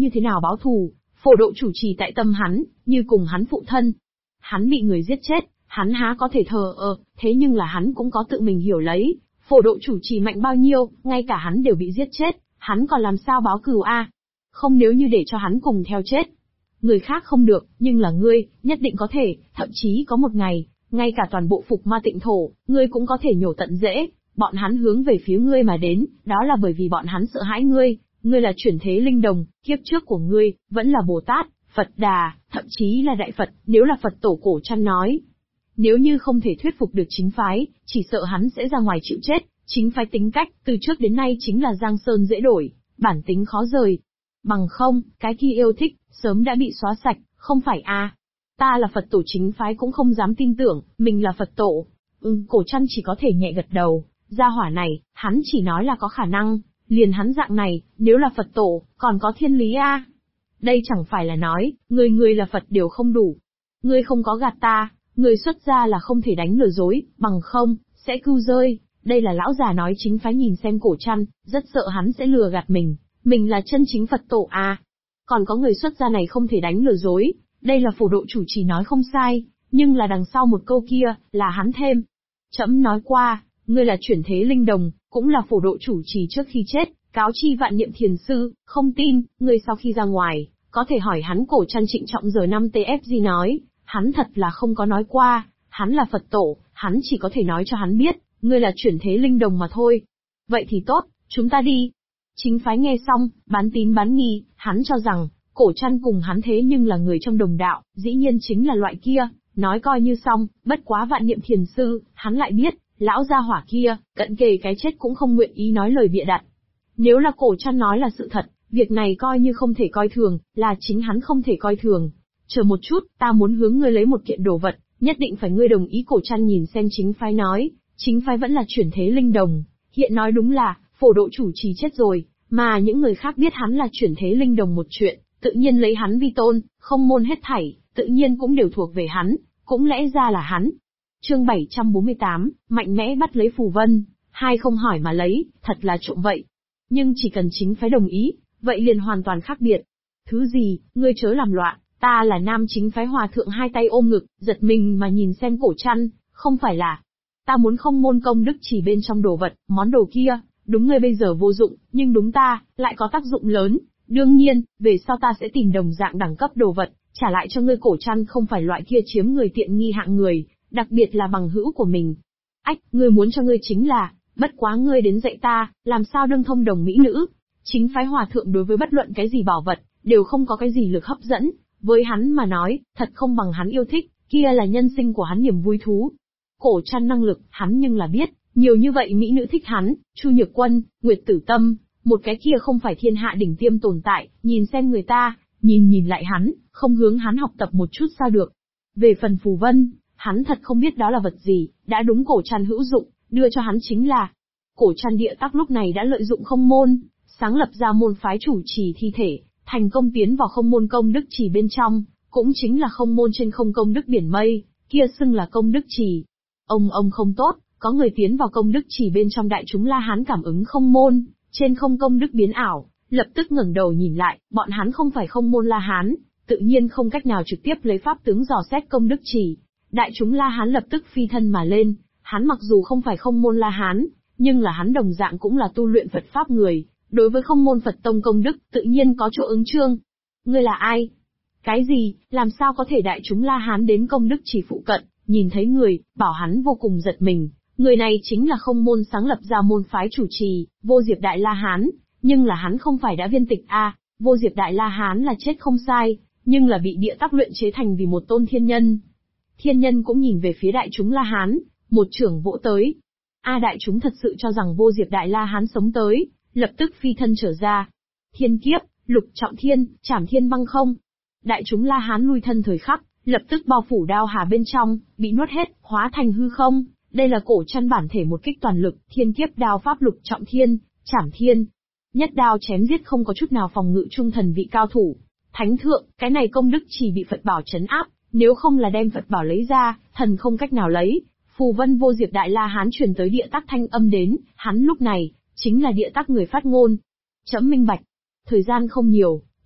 như thế nào báo thù, phổ độ chủ trì tại tâm hắn, như cùng hắn phụ thân. Hắn bị người giết chết, hắn há có thể thờ ơ, thế nhưng là hắn cũng có tự mình hiểu lấy, phổ độ chủ trì mạnh bao nhiêu, ngay cả hắn đều bị giết chết, hắn còn làm sao báo cừu a? Không, nếu như để cho hắn cùng theo chết. Người khác không được, nhưng là ngươi, nhất định có thể, thậm chí có một ngày, ngay cả toàn bộ Phục Ma Tịnh Thổ, ngươi cũng có thể nhổ tận rễ. Bọn hắn hướng về phía ngươi mà đến, đó là bởi vì bọn hắn sợ hãi ngươi là chuyển thế linh đồng, kiếp trước của ngươi, vẫn là Bồ Tát, Phật Đà, thậm chí là Đại Phật, nếu là Phật Tổ Cổ Trăn nói. Nếu như không thể thuyết phục được chính phái, chỉ sợ hắn sẽ ra ngoài chịu chết, chính phái tính cách, từ trước đến nay chính là giang sơn dễ đổi, bản tính khó rời. Bằng không, cái kia yêu thích, sớm đã bị xóa sạch, không phải a? Ta là Phật Tổ chính phái cũng không dám tin tưởng, mình là Phật Tổ. Cổ Trăn chỉ có thể nhẹ gật đầu, gia hỏa này, hắn chỉ nói là có khả năng, liền hắn dạng này, nếu là Phật Tổ, còn có thiên lý a? Đây chẳng phải là nói, người là Phật đều không đủ. Ngươi không có gạt ta, người xuất gia là không thể đánh lừa dối, bằng không, sẽ cưu rơi. Đây là lão già nói chính phái nhìn xem Cổ Trăn, rất sợ hắn sẽ lừa gạt mình là chân chính Phật Tổ à. Còn có người xuất gia này không thể đánh lừa dối, đây là phổ độ chủ trì nói không sai, nhưng là đằng sau một câu kia, là hắn thêm. Trẫm nói qua, ngươi là chuyển thế linh đồng, cũng là phổ độ chủ trì trước khi chết, cáo chi Vạn Niệm Thiền Sư, không tin, ngươi sau khi ra ngoài, có thể hỏi hắn. Cổ Trăn trịnh trọng giờ 5 TFG nói, hắn thật là không có nói qua, hắn là Phật Tổ, hắn chỉ có thể nói cho hắn biết, ngươi là chuyển thế linh đồng mà thôi. Vậy thì tốt, chúng ta đi. Chính phái nghe xong, bán tín bán nghi, hắn cho rằng, Cổ Trăn cùng hắn thế nhưng là người trong đồng đạo, dĩ nhiên chính là loại kia, nói coi như xong, bất quá Vạn Niệm Thiền Sư, hắn lại biết, lão gia hỏa kia, cận kề cái chết cũng không nguyện ý nói lời bịa đặt. Nếu là Cổ Trăn nói là sự thật, việc này coi như không thể coi thường, là chính hắn không thể coi thường. Chờ một chút, ta muốn hướng ngươi lấy một kiện đồ vật, nhất định phải ngươi đồng ý. Cổ Trăn nhìn xem chính phái nói, chính phái vẫn là chuyển thế linh đồng, hiện nói đúng là, phổ độ chủ trì chết rồi, mà những người khác biết hắn là chuyển thế linh đồng một chuyện, tự nhiên lấy hắn vi tôn, không môn hết thảy, tự nhiên cũng đều thuộc về hắn, cũng lẽ ra là hắn. Chương 748, mạnh mẽ bắt lấy phù vân, hai không hỏi mà lấy, thật là trộm vậy. Nhưng chỉ cần chính phái đồng ý, vậy liền hoàn toàn khác biệt. Thứ gì, ngươi chớ làm loạn, ta là nam chính phái. Hòa thượng hai tay ôm ngực, giật mình mà nhìn xem Cổ Trăn, không phải là, ta muốn không môn công đức chỉ bên trong đồ vật, món đồ kia, đúng ngươi bây giờ vô dụng, nhưng đúng ta, lại có tác dụng lớn. Đương nhiên, về sau ta sẽ tìm đồng dạng đẳng cấp đồ vật, trả lại cho ngươi. Cổ Trăn không phải loại kia chiếm người tiện nghi hạng người, đặc biệt là bằng hữu của mình. Ách, ngươi muốn cho ngươi chính là, bất quá ngươi đến dạy ta, làm sao đương thông đồng mỹ nữ. Chính phái hòa thượng đối với bất luận cái gì bảo vật, đều không có cái gì lực hấp dẫn, với hắn mà nói, thật không bằng hắn yêu thích, kia là nhân sinh của hắn niềm vui thú. Cổ Trăn năng lực, hắn nhưng là biết, nhiều như vậy mỹ nữ thích hắn, Chu Nhược Quân, Nguyệt Tử Tâm, một cái kia không phải thiên hạ đỉnh tiêm tồn tại, nhìn xem người ta, nhìn lại hắn, không hướng hắn học tập một chút sao được. Về phần phù vân, hắn thật không biết đó là vật gì, đã đúng Cổ Trăn hữu dụng, đưa cho hắn chính là. Cổ Trăn địa tắc lúc này đã lợi dụng không môn, sáng lập ra môn phái chủ trì thi thể, thành công tiến vào không môn công đức trì bên trong, cũng chính là không môn trên không công đức biển mây, kia xưng là công đức trì. Ông không tốt, có người tiến vào công đức trì bên trong. Đại chúng La Hán cảm ứng không môn, trên không công đức biến ảo, lập tức ngẩng đầu nhìn lại, bọn hắn không phải không môn La Hán, tự nhiên không cách nào trực tiếp lấy pháp tướng dò xét công đức trì. Đại chúng La Hán lập tức phi thân mà lên, hắn mặc dù không phải không môn La Hán, nhưng là hắn đồng dạng cũng là tu luyện Phật Pháp người, đối với không môn Phật tông công đức, tự nhiên có chỗ ứng chương. Ngươi là ai? Cái gì, làm sao có thể? Đại chúng La Hán đến công đức trì phụ cận, nhìn thấy người, bảo hắn vô cùng giật mình. Người này chính là không môn sáng lập ra môn phái chủ trì, Vô Diệp Đại La Hán, nhưng là hắn không phải đã viên tịch a? Vô Diệp Đại La Hán là chết không sai, nhưng là bị địa tắc luyện chế thành vì một tôn thiên nhân. Thiên nhân cũng nhìn về phía đại chúng La Hán, một chưởng vỗ tới. Đại chúng thật sự cho rằng Vô Diệp Đại La Hán sống tới, lập tức phi thân trở ra. Thiên kiếp, lục trọng thiên, trảm thiên băng không. Đại chúng La Hán lui thân thời khắc, lập tức bao phủ đao hà bên trong, bị nuốt hết, hóa thành hư không. Đây là Cổ Trăn bản thể một kích toàn lực, thiên kiếp đao pháp lục trọng thiên, trảm thiên. Nhất đao chém giết không có chút nào phòng ngự trung thần vị cao thủ. Thánh thượng, cái này công đức chỉ bị Phật bảo trấn áp, nếu không là đem Phật bảo lấy ra, thần không cách nào lấy. Phù vân Vô Diệp Đại La Hán truyền tới địa tắc thanh âm đến, hắn lúc này, chính là địa tắc người phát ngôn. Trẫm minh bạch. Thời gian không nhiều,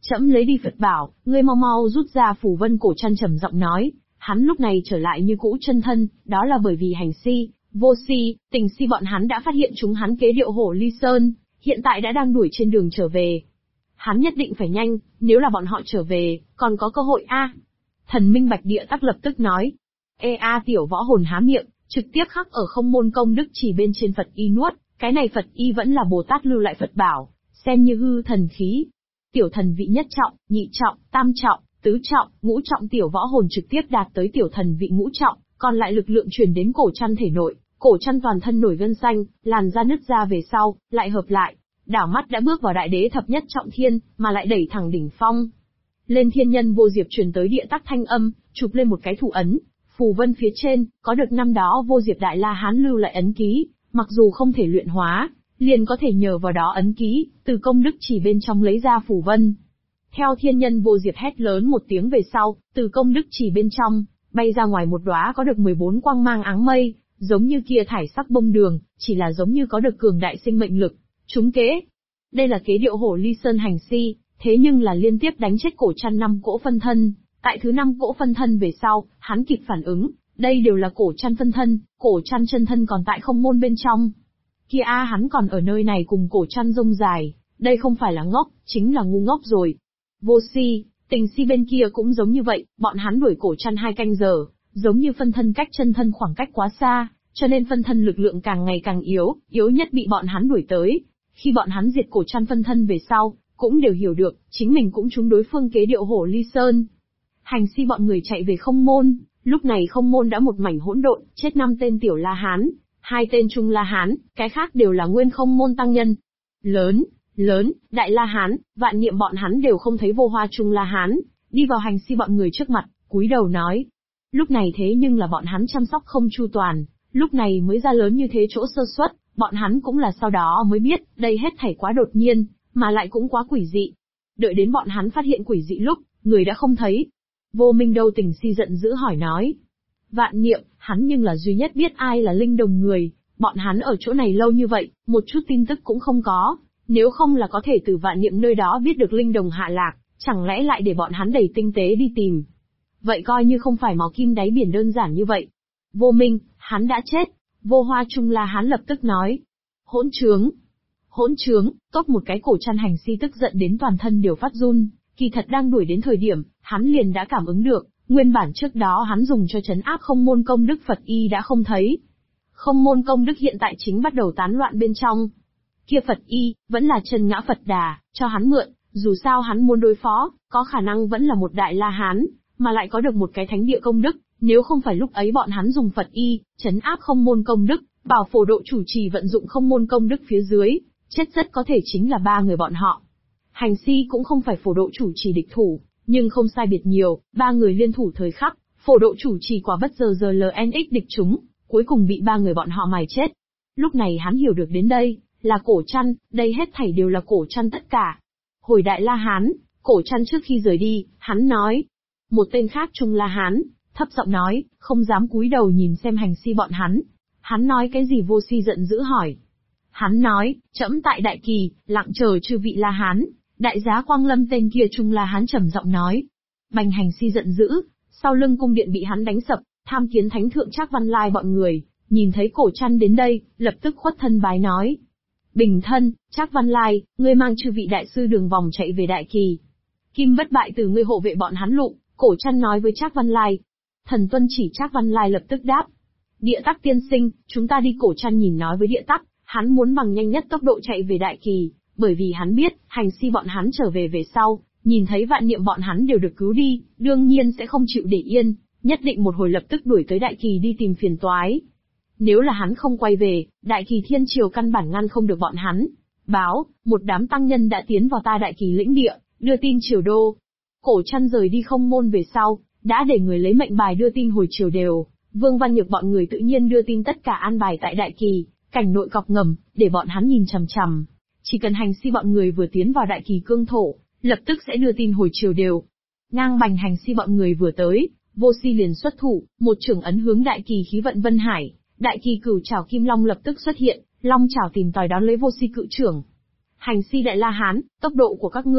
Trẫm lấy đi Phật bảo, ngươi mau mau rút ra phù vân. Cổ Trăn trầm giọng nói. Hắn lúc này trở lại như cũ chân thân, đó là bởi vì Hành Si, Vô Si, Tình Si bọn hắn đã phát hiện chúng hắn kế điệu Hổ Ly Sơn, hiện tại đã đang đuổi trên đường trở về. Hắn nhất định phải nhanh, nếu là bọn họ trở về, còn có cơ hội a. Thần Minh Bạch Địa Tắc lập tức nói. Tiểu võ hồn há miệng, trực tiếp khắc ở không môn công đức chỉ bên trên Phật y nuốt, cái này Phật y vẫn là Bồ Tát lưu lại Phật bảo, xem như hư thần khí. Tiểu thần vị nhất trọng, nhị trọng, tam trọng, tứ trọng, ngũ trọng tiểu võ hồn trực tiếp đạt tới tiểu thần vị ngũ trọng, còn lại lực lượng truyền đến Cổ Trăn thể nội, Cổ Trăn toàn thân nổi gân xanh, làn da nứt ra về sau, lại hợp lại, đảo mắt đã bước vào đại đế thập nhất trọng thiên, mà lại đẩy thẳng đỉnh phong. Lên thiên nhân vô diệp truyền tới địa tắc thanh âm, chụp lên một cái thủ ấn, phù vân phía trên, có được năm đó vô diệp đại la hán lưu lại ấn ký, mặc dù không thể luyện hóa, liền có thể nhờ vào đó ấn ký, từ công đức chỉ bên trong lấy ra phù vân. Theo thiên nhân vô diệp hét lớn một tiếng về sau, từ công đức chỉ bên trong, bay ra ngoài một đóa có được 14 quang mang áng mây, giống như kia thải sắc bông đường, chỉ là giống như có được cường đại sinh mệnh lực. Trúng kế. Đây là kế điệu Hổ Ly Sơn Hành Si, thế nhưng là liên tiếp đánh chết Cổ Trăn 5 cỗ phân thân. Tại thứ 5 cỗ phân thân về sau, hắn kịp phản ứng, đây đều là Cổ Trăn phân thân, Cổ Trăn chân thân còn tại không môn bên trong. Kia hắn còn ở nơi này cùng Cổ Trăn rông dài, đây không phải là ngốc, chính là ngu ngốc rồi. Vô Si, Tình Si bên kia cũng giống như vậy, bọn hắn đuổi Cổ Trăn 2 canh giờ, giống như phân thân cách chân thân khoảng cách quá xa, cho nên phân thân lực lượng càng ngày càng yếu, yếu nhất bị bọn hắn đuổi tới. Khi bọn hắn diệt Cổ Trăn phân thân về sau, cũng đều hiểu được, chính mình cũng trúng đối phương kế điệu Hổ Ly Sơn. Hành Si bọn người chạy về không môn, lúc này không môn đã một mảnh hỗn độn, chết 5 tên tiểu La Hán, 2 tên trung La Hán, cái khác đều là nguyên không môn tăng nhân. Lớn, đại La Hán, Vạn Niệm bọn hắn đều không thấy Vô Hoa trung La Hán, đi vào Hành Si bọn người trước mặt, cúi đầu nói. Lúc này thế nhưng là bọn hắn chăm sóc không chu toàn, lúc này mới ra lớn như thế chỗ sơ suất, bọn hắn cũng là sau đó mới biết, đây hết thảy quá đột nhiên, mà lại cũng quá quỷ dị. Đợi đến bọn hắn phát hiện quỷ dị lúc, người đã không thấy. Vô Minh đâu? Tình Si giận dữ hỏi nói. Vạn Niệm, hắn nhưng là duy nhất biết ai là Linh Đồng người, bọn hắn ở chỗ này lâu như vậy, một chút tin tức cũng không có, nếu không là có thể từ Vạn Niệm nơi đó biết được Linh Đồng hạ lạc, chẳng lẽ lại để bọn hắn đẩy tinh tế đi tìm. Vậy coi như không phải mò kim đáy biển đơn giản như vậy. Vô Minh, hắn đã chết. Vô Hoa trung La Hán lập tức nói. Hỗn trướng, tốt một cái. Cổ Trăn Hành Si tức giận đến toàn thân đều phát run, kỳ thật đang đuổi đến thời điểm, hắn liền đã cảm ứng được, nguyên bản trước đó hắn dùng cho trấn áp không môn công đức Phật y đã không thấy. Không môn công đức hiện tại chính bắt đầu tán loạn bên trong. Kia Phật y, vẫn là chân ngã Phật Đà, cho hắn mượn, dù sao hắn muốn đối phó, có khả năng vẫn là một đại La Hán, mà lại có được một cái thánh địa công đức, nếu không phải lúc ấy bọn hắn dùng Phật y, trấn áp không môn công đức, bảo phổ độ chủ trì vận dụng không môn công đức phía dưới, chết rất có thể chính là 3 người bọn họ. Hành Si cũng không phải phổ độ chủ trì địch thủ, nhưng không sai biệt nhiều, 3 người liên thủ thời khắc, phổ độ chủ trì quả bất giờ LNX địch chúng, cuối cùng bị 3 người bọn họ mài chết. Lúc này hắn hiểu được đến đây, là Cổ Trăn, đây hết thảy đều là Cổ Trăn tất cả. Hồi đại La Hán, Cổ Trăn trước khi rời đi, hắn nói. Một tên khác trung La Hán, thấp giọng nói, không dám cúi đầu nhìn xem Hành Si bọn hắn. Hắn nói cái gì? Vô Si giận dữ hỏi. Hắn nói, trẫm tại Đại Kỳ, lặng chờ chư vị La Hán. Đại giá Quang Lâm tên kia trung La Hán trầm giọng nói. Bành Hành Si giận dữ, sau lưng cung điện bị hắn đánh sập, tham kiến thánh thượng Trác Văn Lai bọn người, nhìn thấy Cổ Trăn đến đây, lập tức khuất thân bái nói. Bình thân, Trác Văn Lai, ngươi mang chư vị đại sư đường vòng chạy về Đại Kỳ. Kim bất bại từ ngươi hộ vệ bọn hắn lụ, Cổ Trăn nói với Trác Văn Lai. Thần tuân chỉ. Trác Văn Lai lập tức đáp. Địa Tắc tiên sinh, chúng ta đi. Cổ Trăn nhìn nói với Địa Tắc, hắn muốn bằng nhanh nhất tốc độ chạy về Đại Kỳ, bởi vì hắn biết, Hành Si bọn hắn trở về về sau, nhìn thấy Vạn Niệm bọn hắn đều được cứu đi, đương nhiên sẽ không chịu để yên, nhất định một hồi lập tức đuổi tới Đại Kỳ đi tìm phiền toái. Nếu là hắn không quay về, Đại Kỳ Thiên Triều căn bản ngăn không được bọn hắn. Báo, một đám tăng nhân đã tiến vào ta Đại Kỳ lĩnh địa, đưa tin triều đô. Cổ Trăn rời đi không môn về sau, đã để người lấy mệnh bài đưa tin hồi triều đều, Vương Văn Nhược bọn người tự nhiên đưa tin tất cả an bài tại Đại Kỳ, cảnh nội cọc ngầm, để bọn hắn nhìn chằm chằm. Chỉ cần Hành Si bọn người vừa tiến vào Đại Kỳ cương thổ, lập tức sẽ đưa tin hồi triều đều. Ngang Bành Hành Si bọn người vừa tới, Vô Si liền xuất thủ, một chưởng ấn hướng Đại Kỳ khí vận Vân Hải, Đại Kỳ cửu trảo kim long lập tức xuất hiện, long trảo tìm tòi đón lấy Vô Si cự trưởng. Hành Si đại La Hán, tốc độ của các ngươi,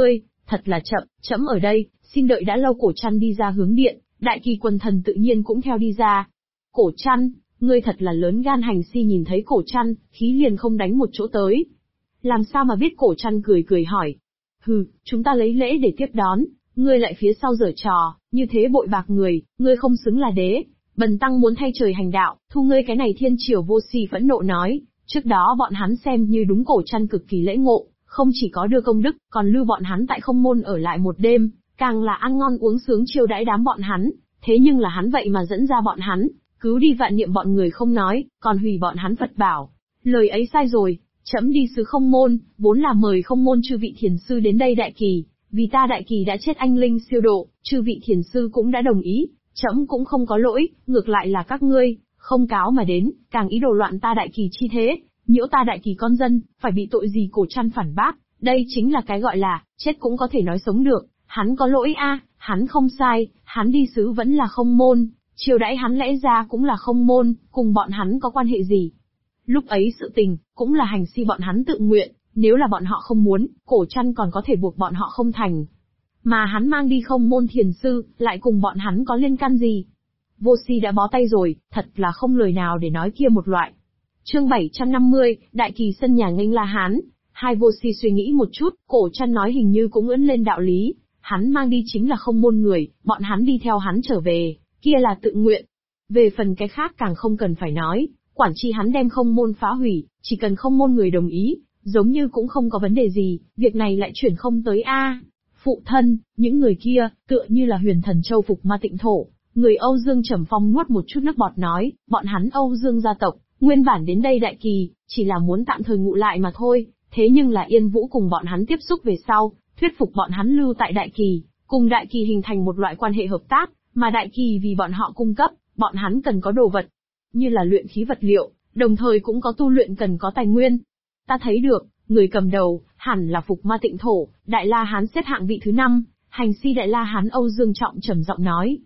Thật là chậm, trẫm ở đây, xin đợi đã lâu. Cổ Trăn đi ra hướng điện, Đại Kỳ quần thần tự nhiên cũng theo đi ra. Cổ Trăn, ngươi thật là lớn gan. Hành Si nhìn thấy Cổ Trăn, khí liền không đánh một chỗ tới. Làm sao mà biết? Cổ Trăn cười cười hỏi. Hừ, chúng ta lấy lễ để tiếp đón, ngươi lại phía sau giở trò, như thế bội bạc người, ngươi không xứng là đế. Bần tăng muốn thay trời hành đạo, thu ngươi cái này thiên triều. Vô Si phẫn nộ nói. Trước đó bọn hắn xem như đúng Cổ Trăn cực kỳ lễ ngộ, không chỉ có đưa công đức, còn lưu bọn hắn tại Không Môn ở lại một đêm, càng là ăn ngon uống sướng chiêu đãi đám bọn hắn. Thế nhưng là hắn vậy mà dẫn ra bọn hắn, cứu đi vạn niệm bọn người không nói, còn hủy bọn hắn Phật bảo. Lời ấy sai rồi, trẫm đi xứ Không Môn, vốn là mời Không Môn chư vị thiền sư đến đây Đại Kỳ, vì ta Đại Kỳ đã chết anh linh siêu độ, chư vị thiền sư cũng đã đồng ý, trẫm cũng không có lỗi, ngược lại là các ngươi, không cáo mà đến, càng ý đồ loạn ta Đại Kỳ chi thế, nhiễu ta Đại Kỳ con dân, phải bị tội gì? Cổ Trăn phản bác, đây chính là cái gọi là, chết cũng có thể nói sống được, hắn có lỗi a, hắn không sai, hắn đi xứ vẫn là Không Môn, chiều đãi hắn lẽ ra cũng là Không Môn, cùng bọn hắn có quan hệ gì? Lúc ấy sự tình, cũng là Hành Si bọn hắn tự nguyện, nếu là bọn họ không muốn, Cổ Trăn còn có thể buộc bọn họ không thành. Mà hắn mang đi Không Môn thiền sư, lại cùng bọn hắn có liên can gì? Vô Si đã bó tay rồi, thật là không lời nào để nói kia một loại. Chương 750, Đại Kỳ sân nhà nghênh La Hán. Hai Vô Si suy nghĩ một chút, Cổ Trăn nói hình như cũng ưỡn lên đạo lý, hắn mang đi chính là Không Môn người, bọn hắn đi theo hắn trở về, kia là tự nguyện. Về phần cái khác càng không cần phải nói, quản chi hắn đem Không Môn phá hủy, chỉ cần Không Môn người đồng ý, giống như cũng không có vấn đề gì, việc này lại chuyển không tới a. Phụ thân, những người kia, tựa như là Huyền Thần Châu phục ma tịnh thổ. Người Âu Dương Trầm Phong nuốt một chút nước bọt nói, bọn hắn Âu Dương gia tộc, nguyên bản đến đây Đại Kỳ, chỉ là muốn tạm thời ngụ lại mà thôi, thế nhưng là Yên Vũ cùng bọn hắn tiếp xúc về sau, thuyết phục bọn hắn lưu tại Đại Kỳ, cùng Đại Kỳ hình thành một loại quan hệ hợp tác, mà Đại Kỳ vì bọn họ cung cấp, bọn hắn cần có đồ vật, như là luyện khí vật liệu, đồng thời cũng có tu luyện cần có tài nguyên. Ta thấy được, người cầm đầu, hẳn là Phục Ma Tịnh Thổ, Đại La Hán xếp hạng vị thứ 5, Hành Si Đại La Hán. Âu Dương Trọng trầm giọng nói.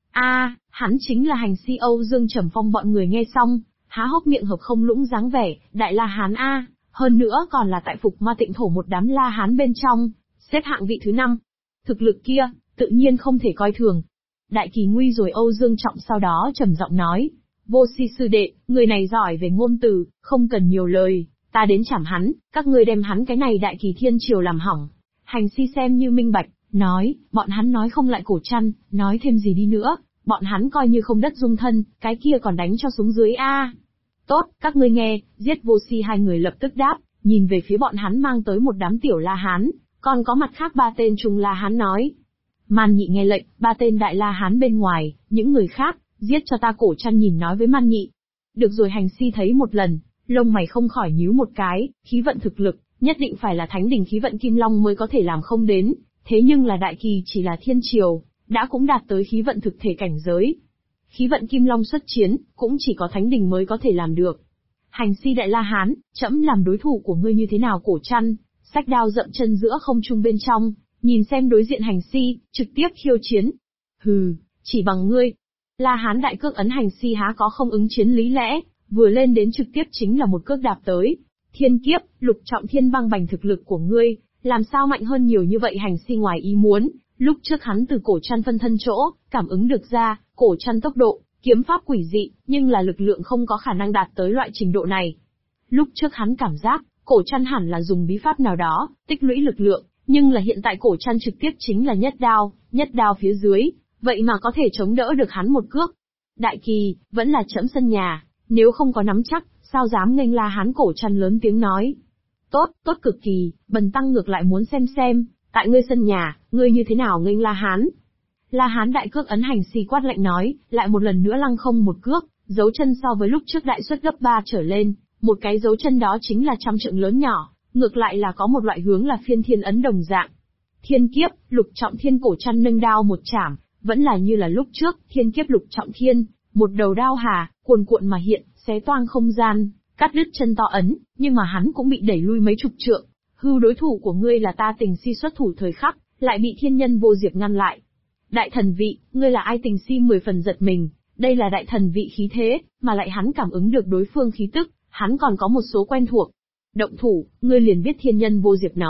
Hắn chính là Hành Si. Âu Dương Trầm Phong bọn người nghe xong, há hốc miệng hợp không lũng dáng vẻ, Đại La Hán hơn nữa còn là tại Phục Ma Tịnh Thổ một đám La Hán bên trong, xếp hạng vị thứ 5. Thực lực kia, tự nhiên không thể coi thường. Đại Kỳ nguy rồi. Âu Dương Trọng sau đó trầm giọng nói. Vô Si sư đệ, người này giỏi về ngôn từ, không cần nhiều lời, ta đến chảm hắn, các ngươi đem hắn cái này Đại Kỳ thiên triều làm hỏng. Hành Si xem như minh bạch, nói, bọn hắn nói không lại Cổ Trăn, nói thêm gì đi nữa, bọn hắn coi như không đất dung thân, cái kia còn đánh cho xuống dưới Tốt, các ngươi nghe, giết Vô Si. Hai người lập tức đáp, nhìn về phía bọn hắn mang tới một đám tiểu La Hán, còn có mặt khác 3 tên trung La Hán nói. Man Nhị nghe lệnh, 3 tên Đại La Hán bên ngoài, những người khác, giết cho ta. Cổ Trăn nhìn nói với Man Nhị. Được rồi. Hành Si thấy một lần, lông mày không khỏi nhíu một cái, khí vận thực lực, nhất định phải là thánh đỉnh khí vận Kim Long mới có thể làm không đến, thế nhưng là Đại Kỳ chỉ là thiên triều, đã cũng đạt tới khí vận thực thể cảnh giới. Khí vận Kim Long xuất chiến, cũng chỉ có thánh đỉnh mới có thể làm được. Hành Si Đại La Hán, trẫm làm đối thủ của ngươi như thế nào? Cổ Trăn, xách đao dậm chân giữa không trung bên trong, nhìn xem đối diện Hành Si, trực tiếp khiêu chiến. Hừ, chỉ bằng ngươi. La Hán đại cước ấn. Hành Si há có không ứng chiến lý lẽ, vừa lên đến trực tiếp chính là một cước đạp tới. Thiên kiếp, lục trọng thiên băng bành. Thực lực của ngươi, làm sao mạnh hơn nhiều như vậy? Hành Si ngoài ý muốn, lúc trước hắn từ Cổ Trăn phân thân chỗ, cảm ứng được ra, Cổ Trăn tốc độ, kiếm pháp quỷ dị, nhưng là lực lượng không có khả năng đạt tới loại trình độ này. Lúc trước hắn cảm giác, Cổ Trăn hẳn là dùng bí pháp nào đó, tích lũy lực lượng, nhưng là hiện tại Cổ Trăn trực tiếp chính là nhất đao phía dưới, vậy mà có thể chống đỡ được hắn một cước. Đại Kỳ, vẫn là trẫm sân nhà, nếu không có nắm chắc, sao dám nghênh La Hán? Cổ Trăn lớn tiếng nói. Tốt cực kỳ, bần tăng ngược lại muốn xem, tại ngươi sân nhà, ngươi như thế nào nghênh La Hán? La Hán đại cước ấn. Hành Si quát lạnh nói, lại một lần nữa lăng không một cước, dấu chân so với lúc trước đại suất gấp 3 trở lên, một cái dấu chân đó chính là 100 trượng lớn nhỏ, ngược lại là có một loại hướng là phiên thiên ấn đồng dạng. Thiên kiếp, lục trọng thiên. Cổ Trăn nâng đao một chảm, vẫn là như là lúc trước, thiên kiếp lục trọng thiên, một đầu đao hà, cuồn cuộn mà hiện, xé toang không gian, cắt đứt chân to ấn, nhưng mà hắn cũng bị đẩy lui mấy chục trượng. Hư, đối thủ của ngươi là ta. Tình Si xuất thủ thời khắc, lại bị thiên nhân Vô Diệp ngăn lại. Đại thần vị, ngươi là ai? Tình Si 10 phần giật mình, đây là đại thần vị khí thế, mà lại hắn cảm ứng được đối phương khí tức, hắn còn có một số quen thuộc. Động thủ, ngươi liền biết thiên nhân Vô Diệp nói,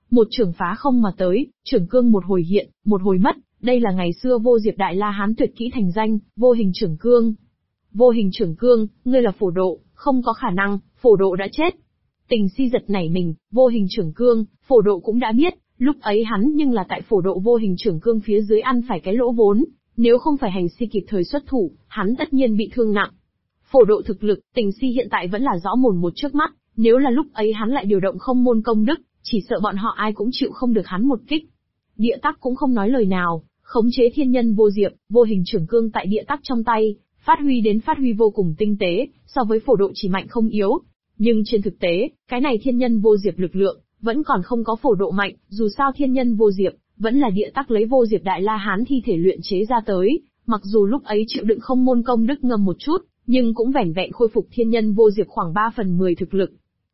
Một chưởng phá không mà tới, chưởng cương một hồi hiện, một hồi mất, đây là ngày xưa vô diệp Đại La Hán tuyệt kỹ thành danh, vô hình chưởng cương. Vô hình chưởng cương, ngươi là Phổ Độ, không có khả năng, Phổ Độ đã chết. Tình Si giật nảy mình, vô hình chưởng cương, Phổ Độ cũng đã biết, lúc ấy hắn nhưng là tại Phổ Độ vô hình chưởng cương phía dưới ăn phải cái lỗ vốn, nếu không phải Hành Si kịp thời xuất thủ, hắn tất nhiên bị thương nặng. Phổ Độ thực lực, Tình Si hiện tại vẫn là rõ mồn một trước mắt, nếu là lúc ấy hắn lại điều động không môn công đức, chỉ sợ bọn họ ai cũng chịu không được hắn một kích. Địa Tắc cũng không nói lời nào, khống chế thiên nhân vô diệp, vô hình chưởng cương tại Địa Tắc trong tay, phát huy vô cùng tinh tế, so với Phổ Độ chỉ mạnh không yếu. Nhưng trên thực tế, cái này thiên nhân vô diệp lực lượng, vẫn còn không có Phổ Độ mạnh, dù sao thiên nhân vô diệp, vẫn là Địa Tắc lấy vô diệp Đại La Hán thi thể luyện chế ra tới, mặc dù lúc ấy chịu đựng không môn công đức ngầm một chút, nhưng cũng vẻn vẹn khôi phục thiên nhân vô diệp khoảng 3/10 thực lực.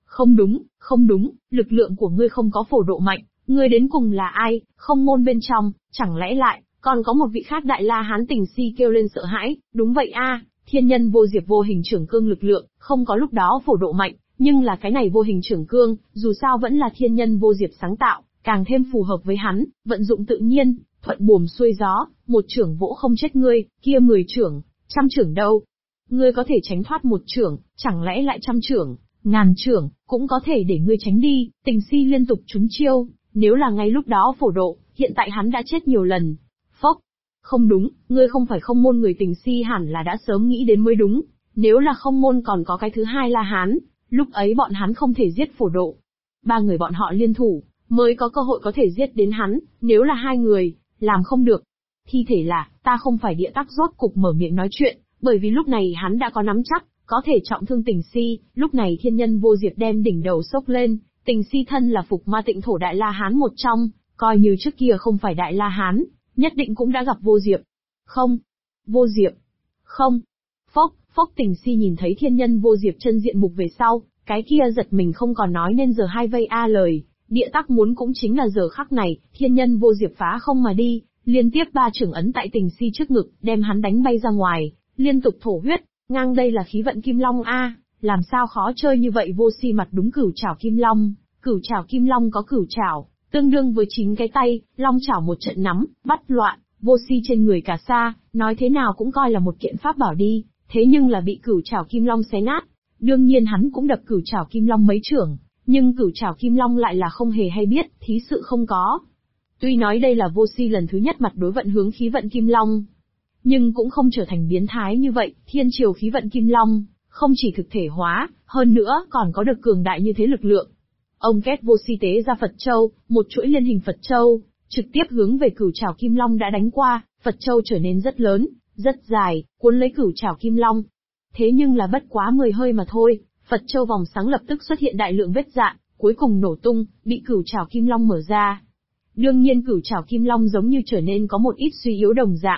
Không đúng, lực lượng của ngươi không có Phổ Độ mạnh, ngươi đến cùng là ai, không môn bên trong, chẳng lẽ lại, còn có một vị khác Đại La Hán? Tình Si kêu lên sợ hãi, đúng vậy a, thiên nhân vô diệp vô hình chưởng cương lực lượng, không có lúc đó Phổ Độ mạnh, nhưng là cái này vô hình chưởng cương, dù sao vẫn là thiên nhân vô diệp sáng tạo, càng thêm phù hợp với hắn, vận dụng tự nhiên, thuận buồm xuôi gió, một chưởng vỗ không chết ngươi, kia 10 chưởng, trăm chưởng đâu? Ngươi có thể tránh thoát một chưởng, chẳng lẽ lại trăm chưởng, ngàn chưởng, cũng có thể để ngươi tránh đi. Tình Si liên tục trúng chiêu, nếu là ngay lúc đó Phổ Độ, hiện tại hắn đã chết nhiều lần. Phốc, không đúng, ngươi không phải không môn người. Tình Si hẳn là đã sớm nghĩ đến mới đúng, nếu là không môn còn có cái thứ hai La Hán, lúc ấy bọn hắn không thể giết Phổ Độ. Ba người bọn họ liên thủ, mới có cơ hội có thể giết đến hắn, nếu là hai người, làm không được. Thi thể là, ta không phải. Địa Tắc rốt cục mở miệng nói chuyện, bởi vì lúc này hắn đã có nắm chắc, có thể trọng thương Tình Si. Lúc này thiên nhân vô diệp đem đỉnh đầu sốc lên, Tình Si thân là Phục Ma Tịnh Thổ Đại La Hán một trong, coi như trước kia không phải Đại La Hán, nhất định cũng đã gặp vô diệp. Không, vô diệp, không. Phốc Tình Si nhìn thấy thiên nhân vô diệp chân diện mục về sau, cái kia giật mình không còn nói nên giờ hai vây a lời. Địa Tắc muốn cũng chính là giờ khắc này, thiên nhân vô diệp phá không mà đi, liên tiếp 3 chưởng ấn tại Tình Si trước ngực, đem hắn đánh bay ra ngoài, liên tục thổ huyết. Ngang đây là khí vận Kim Long a, làm sao khó chơi như vậy? Vô Si mặt đúng cửu trảo Kim Long, cửu trảo Kim Long có cửu trảo, tương đương với 9 cái tay, long trảo một trận nắm, bắt loạn. Vô Si trên người cả sa, nói thế nào cũng coi là một kiện pháp bảo đi, thế nhưng là bị cửu trảo Kim Long xé nát. Đương nhiên hắn cũng đập cửu trảo Kim Long mấy chưởng, nhưng cửu trảo Kim Long lại là không hề hay biết, thí sự không có. Tuy nói đây là Vô Si lần thứ nhất mặt đối vận hướng khí vận Kim Long, nhưng cũng không trở thành biến thái như vậy. Thiên triều khí vận Kim Long, không chỉ thực thể hóa, hơn nữa còn có được cường đại như thế lực lượng. Ông kết Vô Si tế ra Phật Châu, một chuỗi liên hình Phật Châu, trực tiếp hướng về cửu trảo Kim Long đã đánh qua. Phật Châu trở nên rất lớn, rất dài, cuốn lấy cửu trảo Kim Long. Thế nhưng là bất quá 10 hơi mà thôi, Phật Châu vòng sáng lập tức xuất hiện đại lượng vết rạn, cuối cùng nổ tung, bị cửu trảo Kim Long mở ra. Đương nhiên cửu trảo Kim Long giống như trở nên có một ít suy yếu đồng dạng.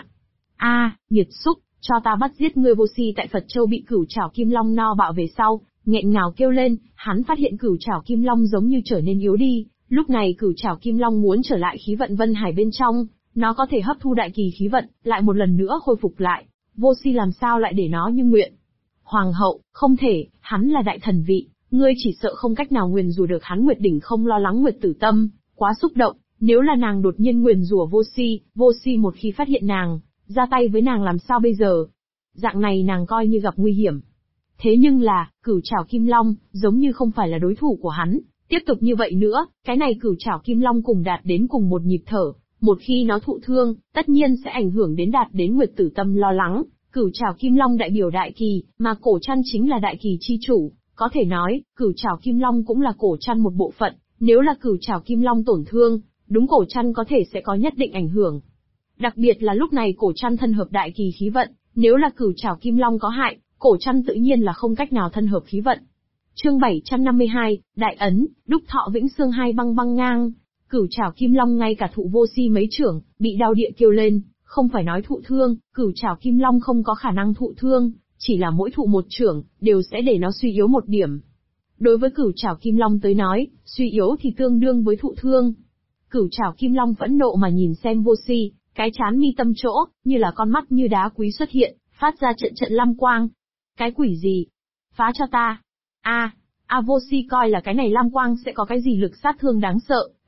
Nghiệt xúc, cho ta bắt giết ngươi. Vô Si tại Phật Châu bị cửu trảo Kim Long no bạo về sau, nghẹn ngào kêu lên, hắn phát hiện cửu trảo Kim Long giống như trở nên yếu đi, lúc này cửu trảo Kim Long muốn trở lại khí vận Vân Hải bên trong, nó có thể hấp thu đại kỳ khí vận, lại một lần nữa khôi phục lại. Vô Si làm sao lại để nó như nguyện? Hoàng hậu, không thể, hắn là đại thần vị, ngươi chỉ sợ không cách nào nguyền rủa được hắn. Nguyệt Đỉnh không lo lắng Nguyệt Tử Tâm, quá xúc động, nếu là nàng đột nhiên nguyền rủa Vô Si một khi phát hiện nàng, ra tay với nàng làm sao bây giờ? Dạng này nàng coi như gặp nguy hiểm. Thế nhưng là, cửu trảo Kim Long, giống như không phải là đối thủ của hắn, tiếp tục như vậy nữa, cái này cửu trảo Kim Long cùng đạt đến cùng một nhịp thở, một khi nó thụ thương, tất nhiên sẽ ảnh hưởng đến đạt đến. Nguyệt Tử Tâm lo lắng, cửu trảo Kim Long đại biểu đại kỳ, mà cổ trăn chính là đại kỳ chi chủ, có thể nói, cửu trảo Kim Long cũng là cổ trăn một bộ phận, nếu là cửu trảo Kim Long tổn thương, đúng cổ trăn có thể sẽ có nhất định ảnh hưởng. Đặc biệt là lúc này cổ trăn thân hợp đại kỳ khí vận, nếu là cửu trảo Kim Long có hại, cổ trăn tự nhiên là không cách nào thân hợp khí vận. Chương 752, Đại Ấn, Đúc Thọ Vĩnh Xương hai băng băng ngang. Cửu trảo Kim Long ngay cả thụ Vô Si mấy chưởng, bị đau địa kêu lên, không phải nói thụ thương, cửu trảo Kim Long không có khả năng thụ thương, chỉ là mỗi thụ một chưởng, đều sẽ để nó suy yếu một điểm. Đối với cửu trảo Kim Long tới nói, suy yếu thì tương đương với thụ thương. Cửu trảo Kim Long phẫn nộ mà nhìn xem Vô Si, cái chán mi tâm chỗ, như là con mắt như đá quý xuất hiện, phát ra trận trận lam quang. Cái quỷ gì? Phá cho ta! Vô Si coi là cái này lam quang sẽ có cái gì lực sát thương đáng sợ,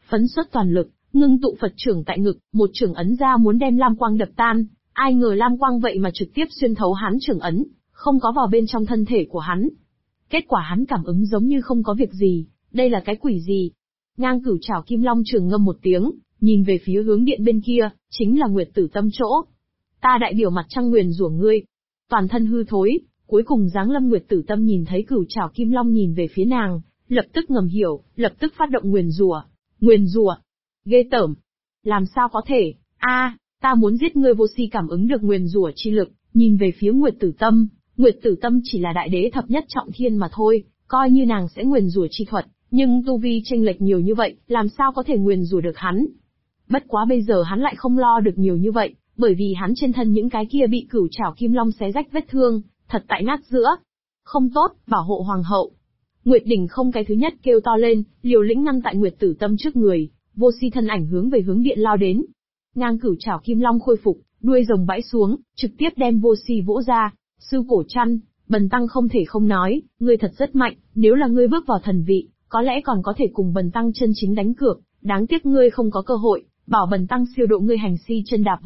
phấn xuất toàn lực, ngưng tụ Phật trưởng tại ngực, một trưởng ấn ra muốn đem lam quang đập tan, ai ngờ lam quang vậy mà trực tiếp xuyên thấu hắn trưởng ấn, không có vào bên trong thân thể của hắn. Kết quả hắn cảm ứng giống như không có việc gì, đây là cái quỷ gì? Ngang Cửu Trảo Kim Long trường ngâm một tiếng, nhìn về phía hướng điện bên kia, chính là Nguyệt Tử Tâm chỗ. Ta đại biểu mặt trăng nguyền rủa ngươi. Toàn thân hư thối, cuối cùng giáng lâm Nguyệt Tử Tâm nhìn thấy Cửu Trảo Kim Long nhìn về phía nàng, lập tức ngầm hiểu, lập tức phát động nguyền rủa. Nguyền rủa? Ghê tởm. Làm sao có thể? Ta muốn giết ngươi. Vô Si cảm ứng được nguyền rủa chi lực, nhìn về phía Nguyệt Tử Tâm. Nguyệt Tử Tâm chỉ là đại đế thập nhất trọng thiên mà thôi, coi như nàng sẽ nguyền rủa chi thuật, nhưng tu vi chênh lệch nhiều như vậy, làm sao có thể nguyền rủa được hắn? Bất quá bây giờ hắn lại không lo được nhiều như vậy, bởi vì hắn trên thân những cái kia bị Cửu Trảo Kim Long xé rách vết thương, thật tại nát giữa. Không tốt, bảo hộ hoàng hậu. Nguyệt Đỉnh không cái thứ nhất kêu to lên, liều lĩnh ngăn tại Nguyệt Tử Tâm trước người, Vô Si thân ảnh hướng về hướng điện lao đến. Ngang Cửu Trảo Kim Long khôi phục, đuôi rồng bãi xuống, trực tiếp đem Vô Si vỗ ra. Sư Cổ Trăn, Bần Tăng không thể không nói, ngươi thật rất mạnh, nếu là ngươi bước vào thần vị, có lẽ còn có thể cùng Bần Tăng chân chính đánh cược, đáng tiếc ngươi không có cơ hội, bảo Bần Tăng siêu độ ngươi hành si chân đạp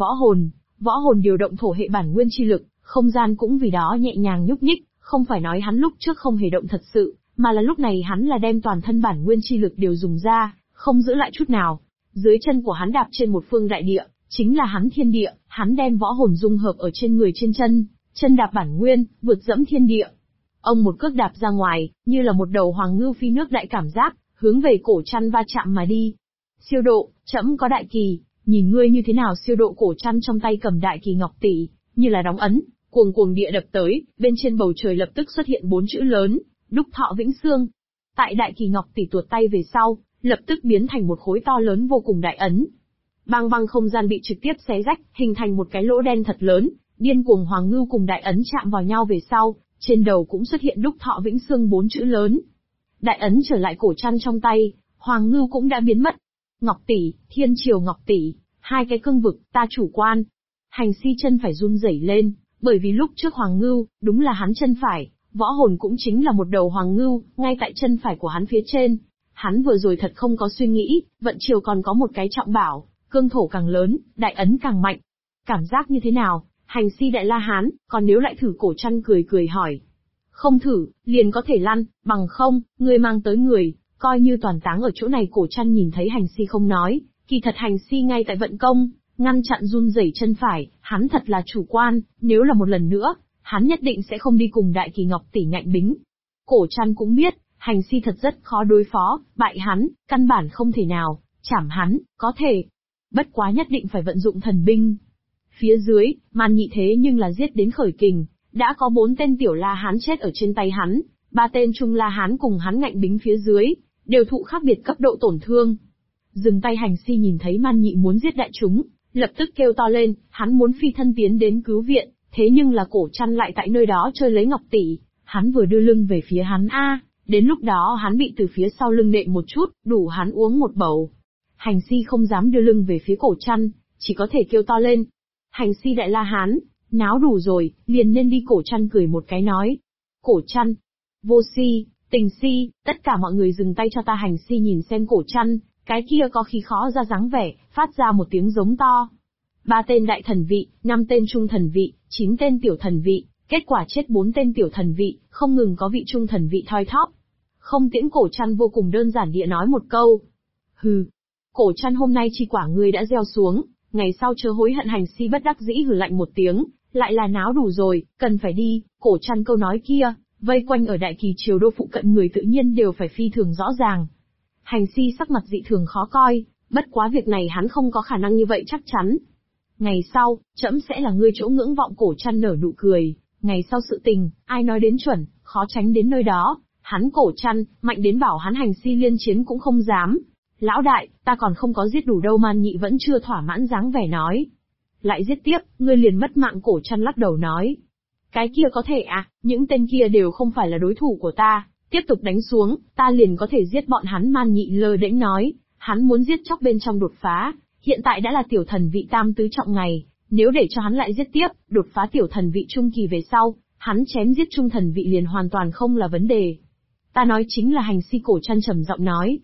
võ hồn điều động thổ hệ bản nguyên chi lực, không gian cũng vì đó nhẹ nhàng nhúc nhích, không phải nói hắn lúc trước không hề động thật sự, mà là lúc này hắn là đem toàn thân bản nguyên chi lực đều dùng ra, không giữ lại chút nào. Dưới chân của hắn đạp trên một phương đại địa, chính là hắn thiên địa, hắn đem võ hồn dung hợp ở trên người trên chân đạp bản nguyên, vượt dẫm thiên địa. Ông một cước đạp ra ngoài, như là một đầu hoàng ngưu phi nước đại cảm giác, hướng về Cổ Trăn va chạm mà đi. Siêu độ, trẫm có đại kỳ, nhìn ngươi như thế nào siêu độ. Cổ Trăn trong tay cầm đại kỳ ngọc tỷ, như là đóng ấn, cuồng cuồng địa đập tới, bên trên bầu trời lập tức xuất hiện 4 chữ lớn, Đúc Thọ Vĩnh Xương. Tại đại kỳ ngọc tỷ tuột tay về sau, lập tức biến thành một khối to lớn vô cùng đại ấn. Bang bang không gian bị trực tiếp xé rách, hình thành một cái lỗ đen thật lớn, điên cuồng hoàng ngưu cùng đại ấn chạm vào nhau về sau, trên đầu cũng xuất hiện Đúc Thọ Vĩnh Xương 4 chữ lớn. Đại ấn trở lại Cổ Trăn trong tay, hoàng ngưu cũng đã biến mất. Ngọc tỷ, Thiên Triều Ngọc tỷ, hai cái cương vực, ta chủ quan. Hành si chân phải run rẩy lên, bởi vì lúc trước hoàng ngưu, đúng là hắn chân phải, võ hồn cũng chính là một đầu hoàng ngưu, ngay tại chân phải của hắn phía trên. Hắn vừa rồi thật không có suy nghĩ, vận triều còn có một cái trọng bảo, cương thổ càng lớn, đại ấn càng mạnh. Cảm giác như thế nào, hành si đại la hán, còn nếu lại thử? Cổ Trăn cười cười hỏi. Không thử, liền có thể lăn, bằng không, ngươi mang tới người, coi như toàn táng ở chỗ này. Cổ Trăn nhìn thấy hành si không nói, kỳ thật hành si ngay tại vận công, ngăn chặn run rẩy chân phải, hắn thật là chủ quan, nếu là một lần nữa, hắn nhất định sẽ không đi cùng đại kỳ ngọc tỷ ngạnh bính. Cổ Trăn cũng biết, hành si thật rất khó đối phó, bại hắn, căn bản không thể nào, chảm hắn, có thể. Bất quá nhất định phải vận dụng thần binh. Phía dưới, Màn Nhị thế nhưng là giết đến khởi kình, đã có 4 tên tiểu la hán chết ở trên tay hắn, 3 tên trung la hán cùng hắn ngạnh bính phía dưới, đều thụ khác biệt cấp độ tổn thương. Dừng tay. Hành si nhìn thấy Man Nhị muốn giết đại chúng, lập tức kêu to lên, hắn muốn phi thân tiến đến cứu viện, thế nhưng là Cổ Trăn lại tại nơi đó chơi lấy ngọc tỷ, hắn vừa đưa lưng về phía hắn đến lúc đó hắn bị từ phía sau lưng nện một chút, đủ hắn uống một bầu. Hành si không dám đưa lưng về phía Cổ Trăn, chỉ có thể kêu to lên. Hành si đại la hán, náo đủ rồi, liền nên đi. Cổ Trăn cười một cái nói. Cổ Trăn, Vô Si, Tình Si, tất cả mọi người dừng tay cho ta. Hành si nhìn xem Cổ Trăn, cái kia có khí khó ra dáng vẻ, phát ra một tiếng giống to. 3 tên đại thần vị, 5 tên trung thần vị, 9 tên tiểu thần vị, kết quả chết 4 tên tiểu thần vị, không ngừng có vị trung thần vị thoi thóp. Không tiễn. Cổ Trăn vô cùng đơn giản địa nói một câu. Hừ. Cổ Trăn hôm nay chi quả ngươi đã gieo xuống, ngày sau chớ hối hận. Hành si bất đắc dĩ hừ lạnh một tiếng, lại là náo đủ rồi, cần phải đi. Cổ Trăn câu nói kia, vây quanh ở Đại Kỳ Triều Đô phụ cận người tự nhiên đều phải phi thường rõ ràng. Hành si sắc mặt dị thường khó coi, bất quá việc này hắn không có khả năng như vậy chắc chắn. Ngày sau, trẫm sẽ là ngươi chỗ ngưỡng vọng. Cổ Trăn nở nụ cười, ngày sau sự tình, ai nói đến chuẩn, khó tránh đến nơi đó. Hắn Cổ Trăn, mạnh đến bảo hắn hành si liên chiến cũng không dám. Lão đại, ta còn không có giết đủ đâu. Man Nhị vẫn chưa thỏa mãn dáng vẻ nói. Lại giết tiếp, ngươi liền mất mạng. Cổ Trăn lắc đầu nói. Cái kia có thể những tên kia đều không phải là đối thủ của ta, tiếp tục đánh xuống, ta liền có thể giết bọn hắn. Man Nhị lơ đễnh nói, hắn muốn giết chóc bên trong đột phá, hiện tại đã là tiểu thần vị tam tứ trọng ngày, nếu để cho hắn lại giết tiếp, đột phá tiểu thần vị trung kỳ về sau, hắn chém giết trung thần vị liền hoàn toàn không là vấn đề. Ta nói chính là hành si. Cổ Trăn trầm giọng nói.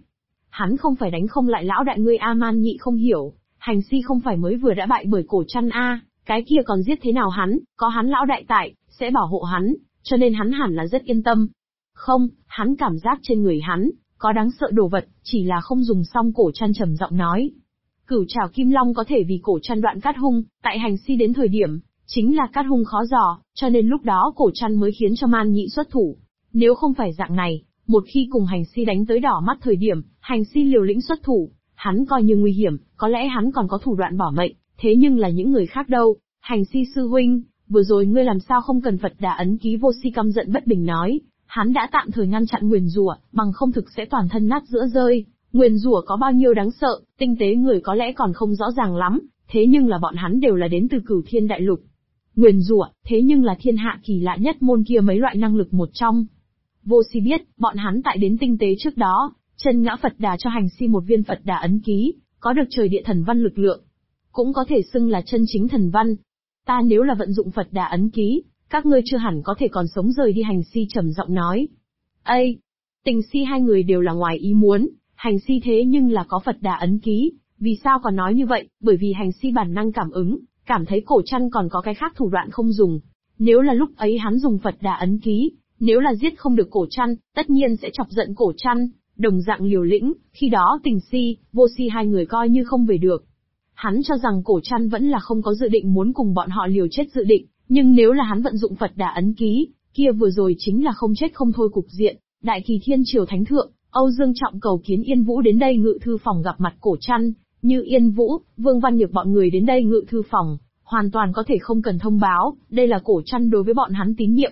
Hắn không phải đánh không lại lão đại ngươi A Man Nhị không hiểu, hành si không phải mới vừa đã bại bởi cổ chăn A, cái kia còn giết thế nào hắn, có hắn lão đại tại, sẽ bảo hộ hắn, cho nên hắn hẳn là rất yên tâm. Không, hắn cảm giác trên người hắn, có đáng sợ đồ vật, chỉ là không dùng xong. Cổ chăn trầm giọng nói. Cửu trảo kim long có thể vì cổ chăn đoạn cát hung, tại hành si đến thời điểm, chính là cát hung khó dò, cho nên lúc đó cổ chăn mới khiến cho Man Nhị xuất thủ. Nếu không phải dạng này, một khi cùng hành si đánh tới đỏ mắt thời điểm, hành si liều lĩnh xuất thủ, hắn coi như nguy hiểm, có lẽ hắn còn có thủ đoạn bỏ mệnh, thế nhưng là những người khác đâu. Hành si sư huynh, vừa rồi ngươi làm sao không cần Phật Đà ấn ký? Vô Si căm giận bất bình nói, hắn đã tạm thời ngăn chặn nguyền rủa, bằng không thực sẽ toàn thân nát giữa rơi. Nguyền rủa có bao nhiêu đáng sợ, tinh tế người có lẽ còn không rõ ràng lắm, thế nhưng là bọn hắn đều là đến từ Cửu Thiên Đại Lục. Nguyền rủa, thế nhưng là thiên hạ kỳ lạ nhất môn kia mấy loại năng lực một trong. Vô Si biết, bọn hắn tại đến tinh tế trước đó, chân ngã Phật Đà cho hành si một viên Phật Đà ấn ký, có được trời địa thần văn lực lượng, cũng có thể xưng là chân chính thần văn. Ta nếu là vận dụng Phật Đà ấn ký, các ngươi chưa hẳn có thể còn sống rời đi. Hành si trầm giọng nói. Ây! Tình si hai người đều là ngoài ý muốn, hành si thế nhưng là có Phật Đà ấn ký, vì sao còn nói như vậy? Bởi vì hành si bản năng cảm ứng, cảm thấy cổ chăn còn có cái khác thủ đoạn không dùng. Nếu là lúc ấy hắn dùng Phật Đà ấn ký, nếu là giết không được cổ chăn, tất nhiên sẽ chọc giận cổ chăn, đồng dạng liều lĩnh, khi đó tình si, vô si hai người coi như không về được. Hắn cho rằng cổ chăn vẫn là không có dự định muốn cùng bọn họ liều chết dự định, nhưng nếu là hắn vận dụng Phật Đà ấn ký, kia vừa rồi chính là không chết không thôi cục diện. Đại Kỳ Thiên Triều Thánh Thượng, Âu Dương Trọng cầu kiến Yên Vũ đến đây ngự thư phòng gặp mặt cổ chăn, như Yên Vũ, Vương Văn Nhược bọn người đến đây ngự thư phòng, hoàn toàn có thể không cần thông báo, đây là cổ chăn đối với bọn hắn tín nhiệm.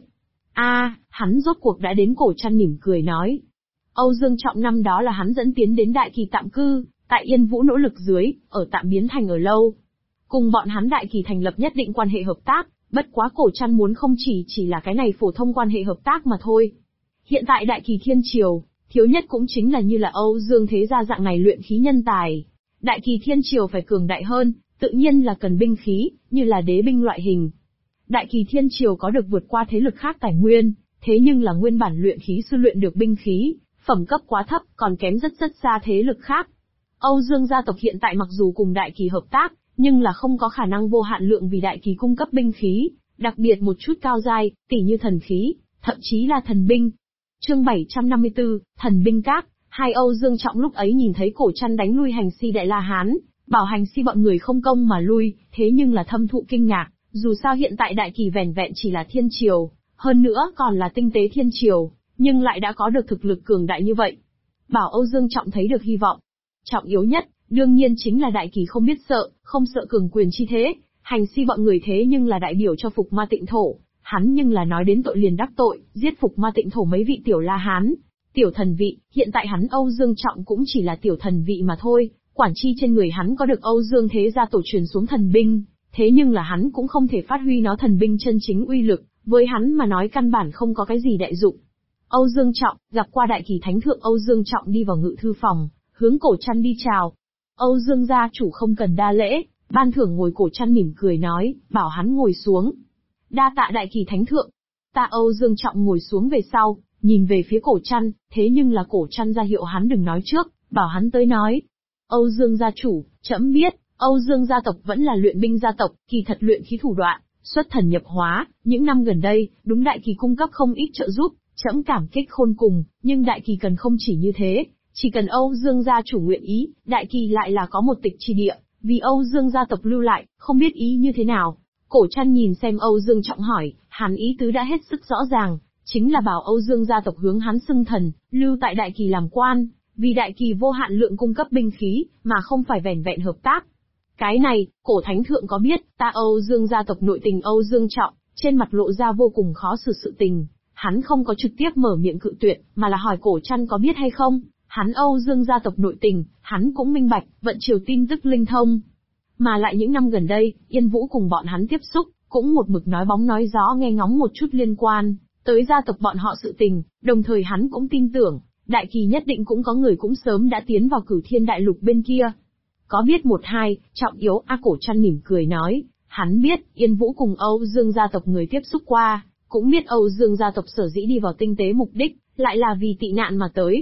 Hắn rốt cuộc đã đến. Cổ chăn mỉm cười nói. Âu Dương Trọng năm đó là hắn dẫn tiến đến Đại Kỳ tạm cư, tại Yên Vũ nỗ lực dưới, ở tạm biến thành ở lâu. Cùng bọn hắn Đại Kỳ thành lập nhất định quan hệ hợp tác, bất quá cổ chăn muốn không chỉ là cái này phổ thông quan hệ hợp tác mà thôi. Hiện tại Đại Kỳ Thiên Triều, thiếu nhất cũng chính là như là Âu Dương Thế Gia dạng này luyện khí nhân tài. Đại Kỳ Thiên Triều phải cường đại hơn, tự nhiên là cần binh khí, như là đế binh loại hình. Đại Kỳ Thiên Triều có được vượt qua thế lực khác tài nguyên, thế nhưng là nguyên bản luyện khí sư luyện được binh khí, phẩm cấp quá thấp, còn kém rất xa thế lực khác. Âu Dương gia tộc hiện tại mặc dù cùng Đại Kỳ hợp tác, nhưng là không có khả năng vô hạn lượng vì Đại Kỳ cung cấp binh khí, đặc biệt một chút cao giai, tỉ như thần khí, thậm chí là thần binh. Chương 754, Thần binh các. Hai Âu Dương Trọng lúc ấy nhìn thấy cổ chăn đánh lui hành si Đại La Hán, bảo hành si bọn người không công mà lui, thế nhưng là thâm thụ kinh ngạc, dù sao hiện tại Đại Kỳ vẻn vẹn chỉ là thiên triều, hơn nữa còn là tinh tế thiên triều, nhưng lại đã có được thực lực cường đại như vậy. Bảo Âu Dương Trọng thấy được hy vọng. Trọng yếu nhất, đương nhiên chính là Đại Kỳ không biết sợ, không sợ cường quyền chi thế, hành si bọn người thế nhưng là đại biểu cho Phục Ma Tịnh Thổ, hắn nhưng là nói đến tội liền đắc tội, giết Phục Ma Tịnh Thổ mấy vị tiểu La Hán, tiểu thần vị, hiện tại hắn Âu Dương Trọng cũng chỉ là tiểu thần vị mà thôi, quản chi trên người hắn có được Âu Dương Thế Gia tổ truyền xuống thần binh, thế nhưng là hắn cũng không thể phát huy nó thần binh chân chính uy lực, với hắn mà nói căn bản không có cái gì đại dụng. Âu Dương Trọng, gặp qua Đại Kỳ Thánh Thượng. Âu Dương Trọng đi vào ngự thư phòng, hướng cổ chăn đi chào. Âu Dương gia chủ không cần đa lễ, ban thưởng ngồi. Cổ chăn mỉm cười nói, bảo hắn ngồi xuống. Đa tạ Đại Kỳ Thánh Thượng. Ta Âu Dương Trọng ngồi xuống về sau, nhìn về phía cổ chăn, thế nhưng là cổ chăn ra hiệu hắn đừng nói trước, bảo hắn tới nói. Âu Dương gia chủ, trẫm biết, Âu Dương gia tộc vẫn là luyện binh gia tộc, kỳ thật luyện khí thủ đoạn, xuất thần nhập hóa, những năm gần đây, đúng Đại Kỳ cung cấp không ít trợ giúp, trẫm cảm kích khôn cùng, nhưng Đại Kỳ cần không chỉ như thế, chỉ cần Âu Dương gia chủ nguyện ý, Đại Kỳ lại là có một tịch chi địa, vì Âu Dương gia tộc lưu lại, không biết ý như thế nào. Cổ chăn nhìn xem Âu Dương Trọng hỏi, hắn ý tứ đã hết sức rõ ràng, chính là bảo Âu Dương gia tộc hướng hắn xưng thần, lưu tại Đại Kỳ làm quan, vì Đại Kỳ vô hạn lượng cung cấp binh khí, mà không phải vẻn vẹn hợp tác. Cái này, cổ thánh thượng có biết, ta Âu Dương gia tộc nội tình. Âu Dương Trọng, trên mặt lộ ra vô cùng khó xử sự tình, hắn không có trực tiếp mở miệng cự tuyệt, mà là hỏi cổ chăn có biết hay không, hắn Âu Dương gia tộc nội tình, hắn cũng minh bạch, vận chiều tin tức linh thông. Mà lại những năm gần đây, Yên Vũ cùng bọn hắn tiếp xúc, cũng một mực nói bóng nói gió nghe ngóng một chút liên quan tới gia tộc bọn họ sự tình, đồng thời hắn cũng tin tưởng, Đại Kỳ nhất định cũng có người cũng sớm đã tiến vào Cửu Thiên Đại Lục bên kia. Có biết một hai, trọng yếu. Cổ chăn mỉm cười nói, hắn biết, Yên Vũ cùng Âu Dương gia tộc người tiếp xúc qua, cũng biết Âu Dương gia tộc sở dĩ đi vào tinh tế mục đích, lại là vì tị nạn mà tới.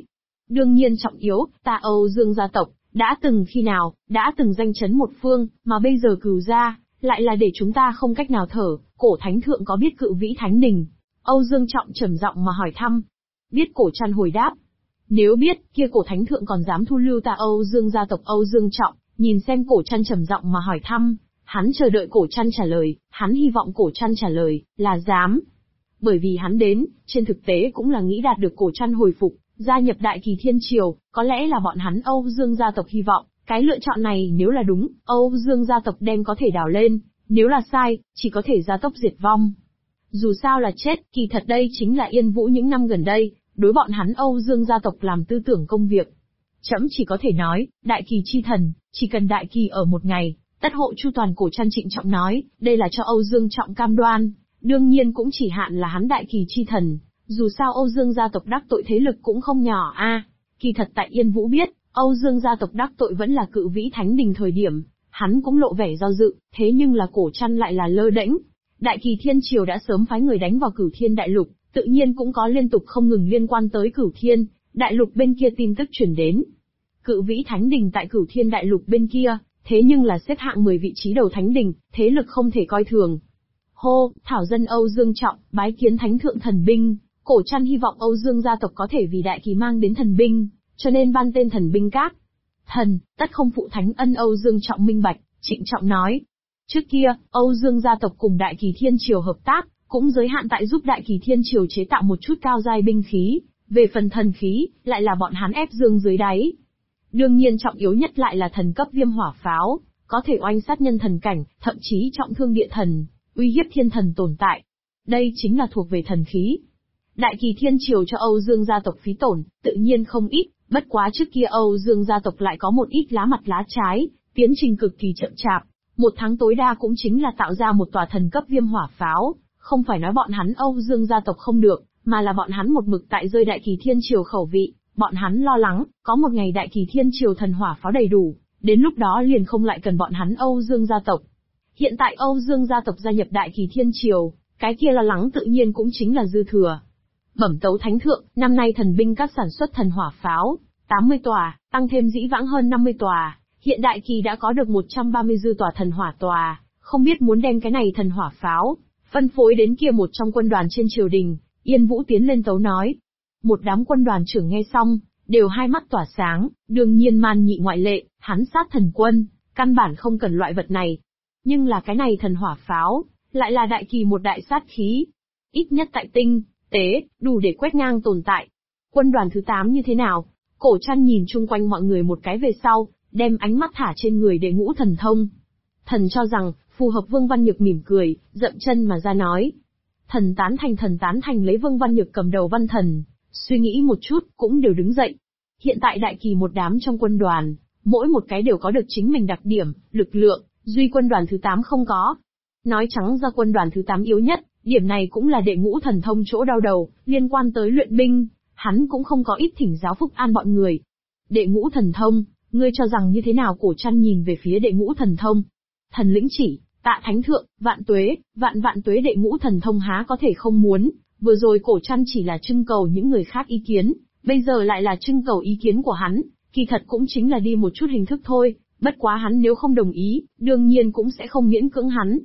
Đương nhiên trọng yếu, ta Âu Dương gia tộc, đã từng khi nào, đã từng danh chấn một phương, mà bây giờ cừu gia, lại là để chúng ta không cách nào thở. Cổ thánh thượng có biết Cự Vĩ Thánh Đình? Âu Dương Trọng trầm giọng mà hỏi thăm. Biết. Cổ Trăn hồi đáp. Nếu biết, kia cổ thánh thượng còn dám thu lưu ta Âu Dương gia tộc. Âu Dương Trọng nhìn xem Cổ Trăn trầm giọng mà hỏi thăm. Hắn chờ đợi Cổ Trăn trả lời, hắn hy vọng Cổ Trăn trả lời là dám. Bởi vì hắn đến, trên thực tế cũng là nghĩ đạt được Cổ Trăn hồi phục, gia nhập Đại Kỳ Thiên Triều. Có lẽ là bọn hắn Âu Dương gia tộc hy vọng, cái lựa chọn này nếu là đúng, Âu Dương gia tộc đem có thể đào lên, nếu là sai, chỉ có thể gia tốc diệt vong. Dù sao là chết, kỳ thật đây chính là Yên Vũ những năm gần đây, đối bọn hắn Âu Dương gia tộc làm tư tưởng công việc. Trẫm chỉ có thể nói, Đại Kỳ chi thần, chỉ cần Đại Kỳ ở một ngày, tất hộ chu toàn. Cổ Trăn trịnh trọng nói, đây là cho Âu Dương Trọng cam đoan, đương nhiên cũng chỉ hạn là hắn Đại Kỳ chi thần, dù sao Âu Dương gia tộc đắc tội thế lực cũng không nhỏ a. Kỳ thật tại Yên Vũ biết, Âu Dương gia tộc đắc tội vẫn là Cự Vĩ Thánh Đình thời điểm, hắn cũng lộ vẻ do dự, thế nhưng là Cổ Trăn lại là lơ đễnh. Đại Kỳ Thiên Triều đã sớm phái người đánh vào Cửu Thiên Đại Lục, tự nhiên cũng có liên tục không ngừng liên quan tới Cửu Thiên Đại Lục bên kia tin tức truyền đến. Cự Vĩ Thánh Đình tại Cửu Thiên Đại Lục bên kia, thế nhưng là xếp hạng 10 vị trí đầu thánh đình, thế lực không thể coi thường. Hô, thảo dân Âu Dương Trọng, bái kiến thánh thượng thần binh. Cổ Trăn hy vọng Âu Dương gia tộc có thể vì Đại Kỳ mang đến thần binh, cho nên ban tên thần binh các. Thần, tất không phụ thánh ân. Âu Dương Trọng minh bạch, trịnh trọng nói. Trước kia, Âu Dương gia tộc cùng Đại Kỳ Thiên Triều hợp tác, cũng giới hạn tại giúp Đại Kỳ Thiên Triều chế tạo một chút cao giai binh khí, về phần thần khí, lại là bọn hắn ép dương dưới đáy. Đương nhiên trọng yếu nhất lại là thần cấp viêm hỏa pháo, có thể oanh sát nhân thần cảnh, thậm chí trọng thương địa thần, uy hiếp thiên thần tồn tại. Đây chính là thuộc về thần khí. Đại Kỳ Thiên Triều cho Âu Dương gia tộc phí tổn, tự nhiên không ít, bất quá trước kia Âu Dương gia tộc lại có một ít lá mặt lá trái, tiến trình cực kỳ chậm chạp. Một tháng tối đa cũng chính là tạo ra một tòa thần cấp viêm hỏa pháo, không phải nói bọn hắn Âu Dương gia tộc không được, mà là bọn hắn một mực tại rơi Đại Kỳ Thiên Triều khẩu vị, bọn hắn lo lắng, có một ngày Đại Kỳ Thiên Triều thần hỏa pháo đầy đủ, đến lúc đó liền không lại cần bọn hắn Âu Dương gia tộc. Hiện tại Âu Dương gia tộc gia nhập Đại Kỳ Thiên Triều, cái kia lo lắng tự nhiên cũng chính là dư thừa. Bẩm tấu thánh thượng, năm nay thần binh các sản xuất thần hỏa pháo, 80 tòa, tăng thêm dĩ vãng hơn 50 tòa. Hiện Đại Kỳ đã có được 130 dư tòa thần hỏa tòa, không biết muốn đem cái này thần hỏa pháo, phân phối đến kia một trong quân đoàn trên triều đình. Yên Vũ tiến lên tấu nói. Một đám quân đoàn trưởng nghe xong, đều hai mắt tỏa sáng, đương nhiên Man Nhị ngoại lệ, hắn sát thần quân, căn bản không cần loại vật này. Nhưng là cái này thần hỏa pháo, lại là Đại Kỳ một đại sát khí. Ít nhất tại tinh, tế, đủ để quét ngang tồn tại. Quân đoàn thứ 8 như thế nào? Cổ Trăn nhìn chung quanh mọi người một cái về sau, đem ánh mắt thả trên người Đệ Ngũ Thần Thông. Thần cho rằng, phù hợp. Vương Văn Nhược mỉm cười, dậm chân mà ra nói. Thần tán thành. Lấy Vương Văn Nhược cầm đầu văn thần, suy nghĩ một chút, cũng đều đứng dậy. Hiện tại Đại Kỳ một đám trong quân đoàn, mỗi một cái đều có được chính mình đặc điểm, lực lượng, duy quân đoàn thứ 8 không có. Nói trắng ra quân đoàn thứ 8 yếu nhất, điểm này cũng là Đệ Ngũ Thần Thông chỗ đau đầu, liên quan tới luyện binh, hắn cũng không có ít thỉnh giáo Phúc An bọn người. Đệ Ngũ Thần Thông, ngươi cho rằng như thế nào? Cổ Trăn nhìn về phía Đệ Ngũ Thần Thông. Thần lĩnh chỉ, tạ thánh thượng, vạn tuế, vạn tuế. Đệ Ngũ Thần Thông há có thể không muốn, vừa rồi Cổ Trăn chỉ là trưng cầu những người khác ý kiến, bây giờ lại là trưng cầu ý kiến của hắn, kỳ thật cũng chính là đi một chút hình thức thôi, bất quá hắn nếu không đồng ý, đương nhiên cũng sẽ không miễn cưỡng hắn.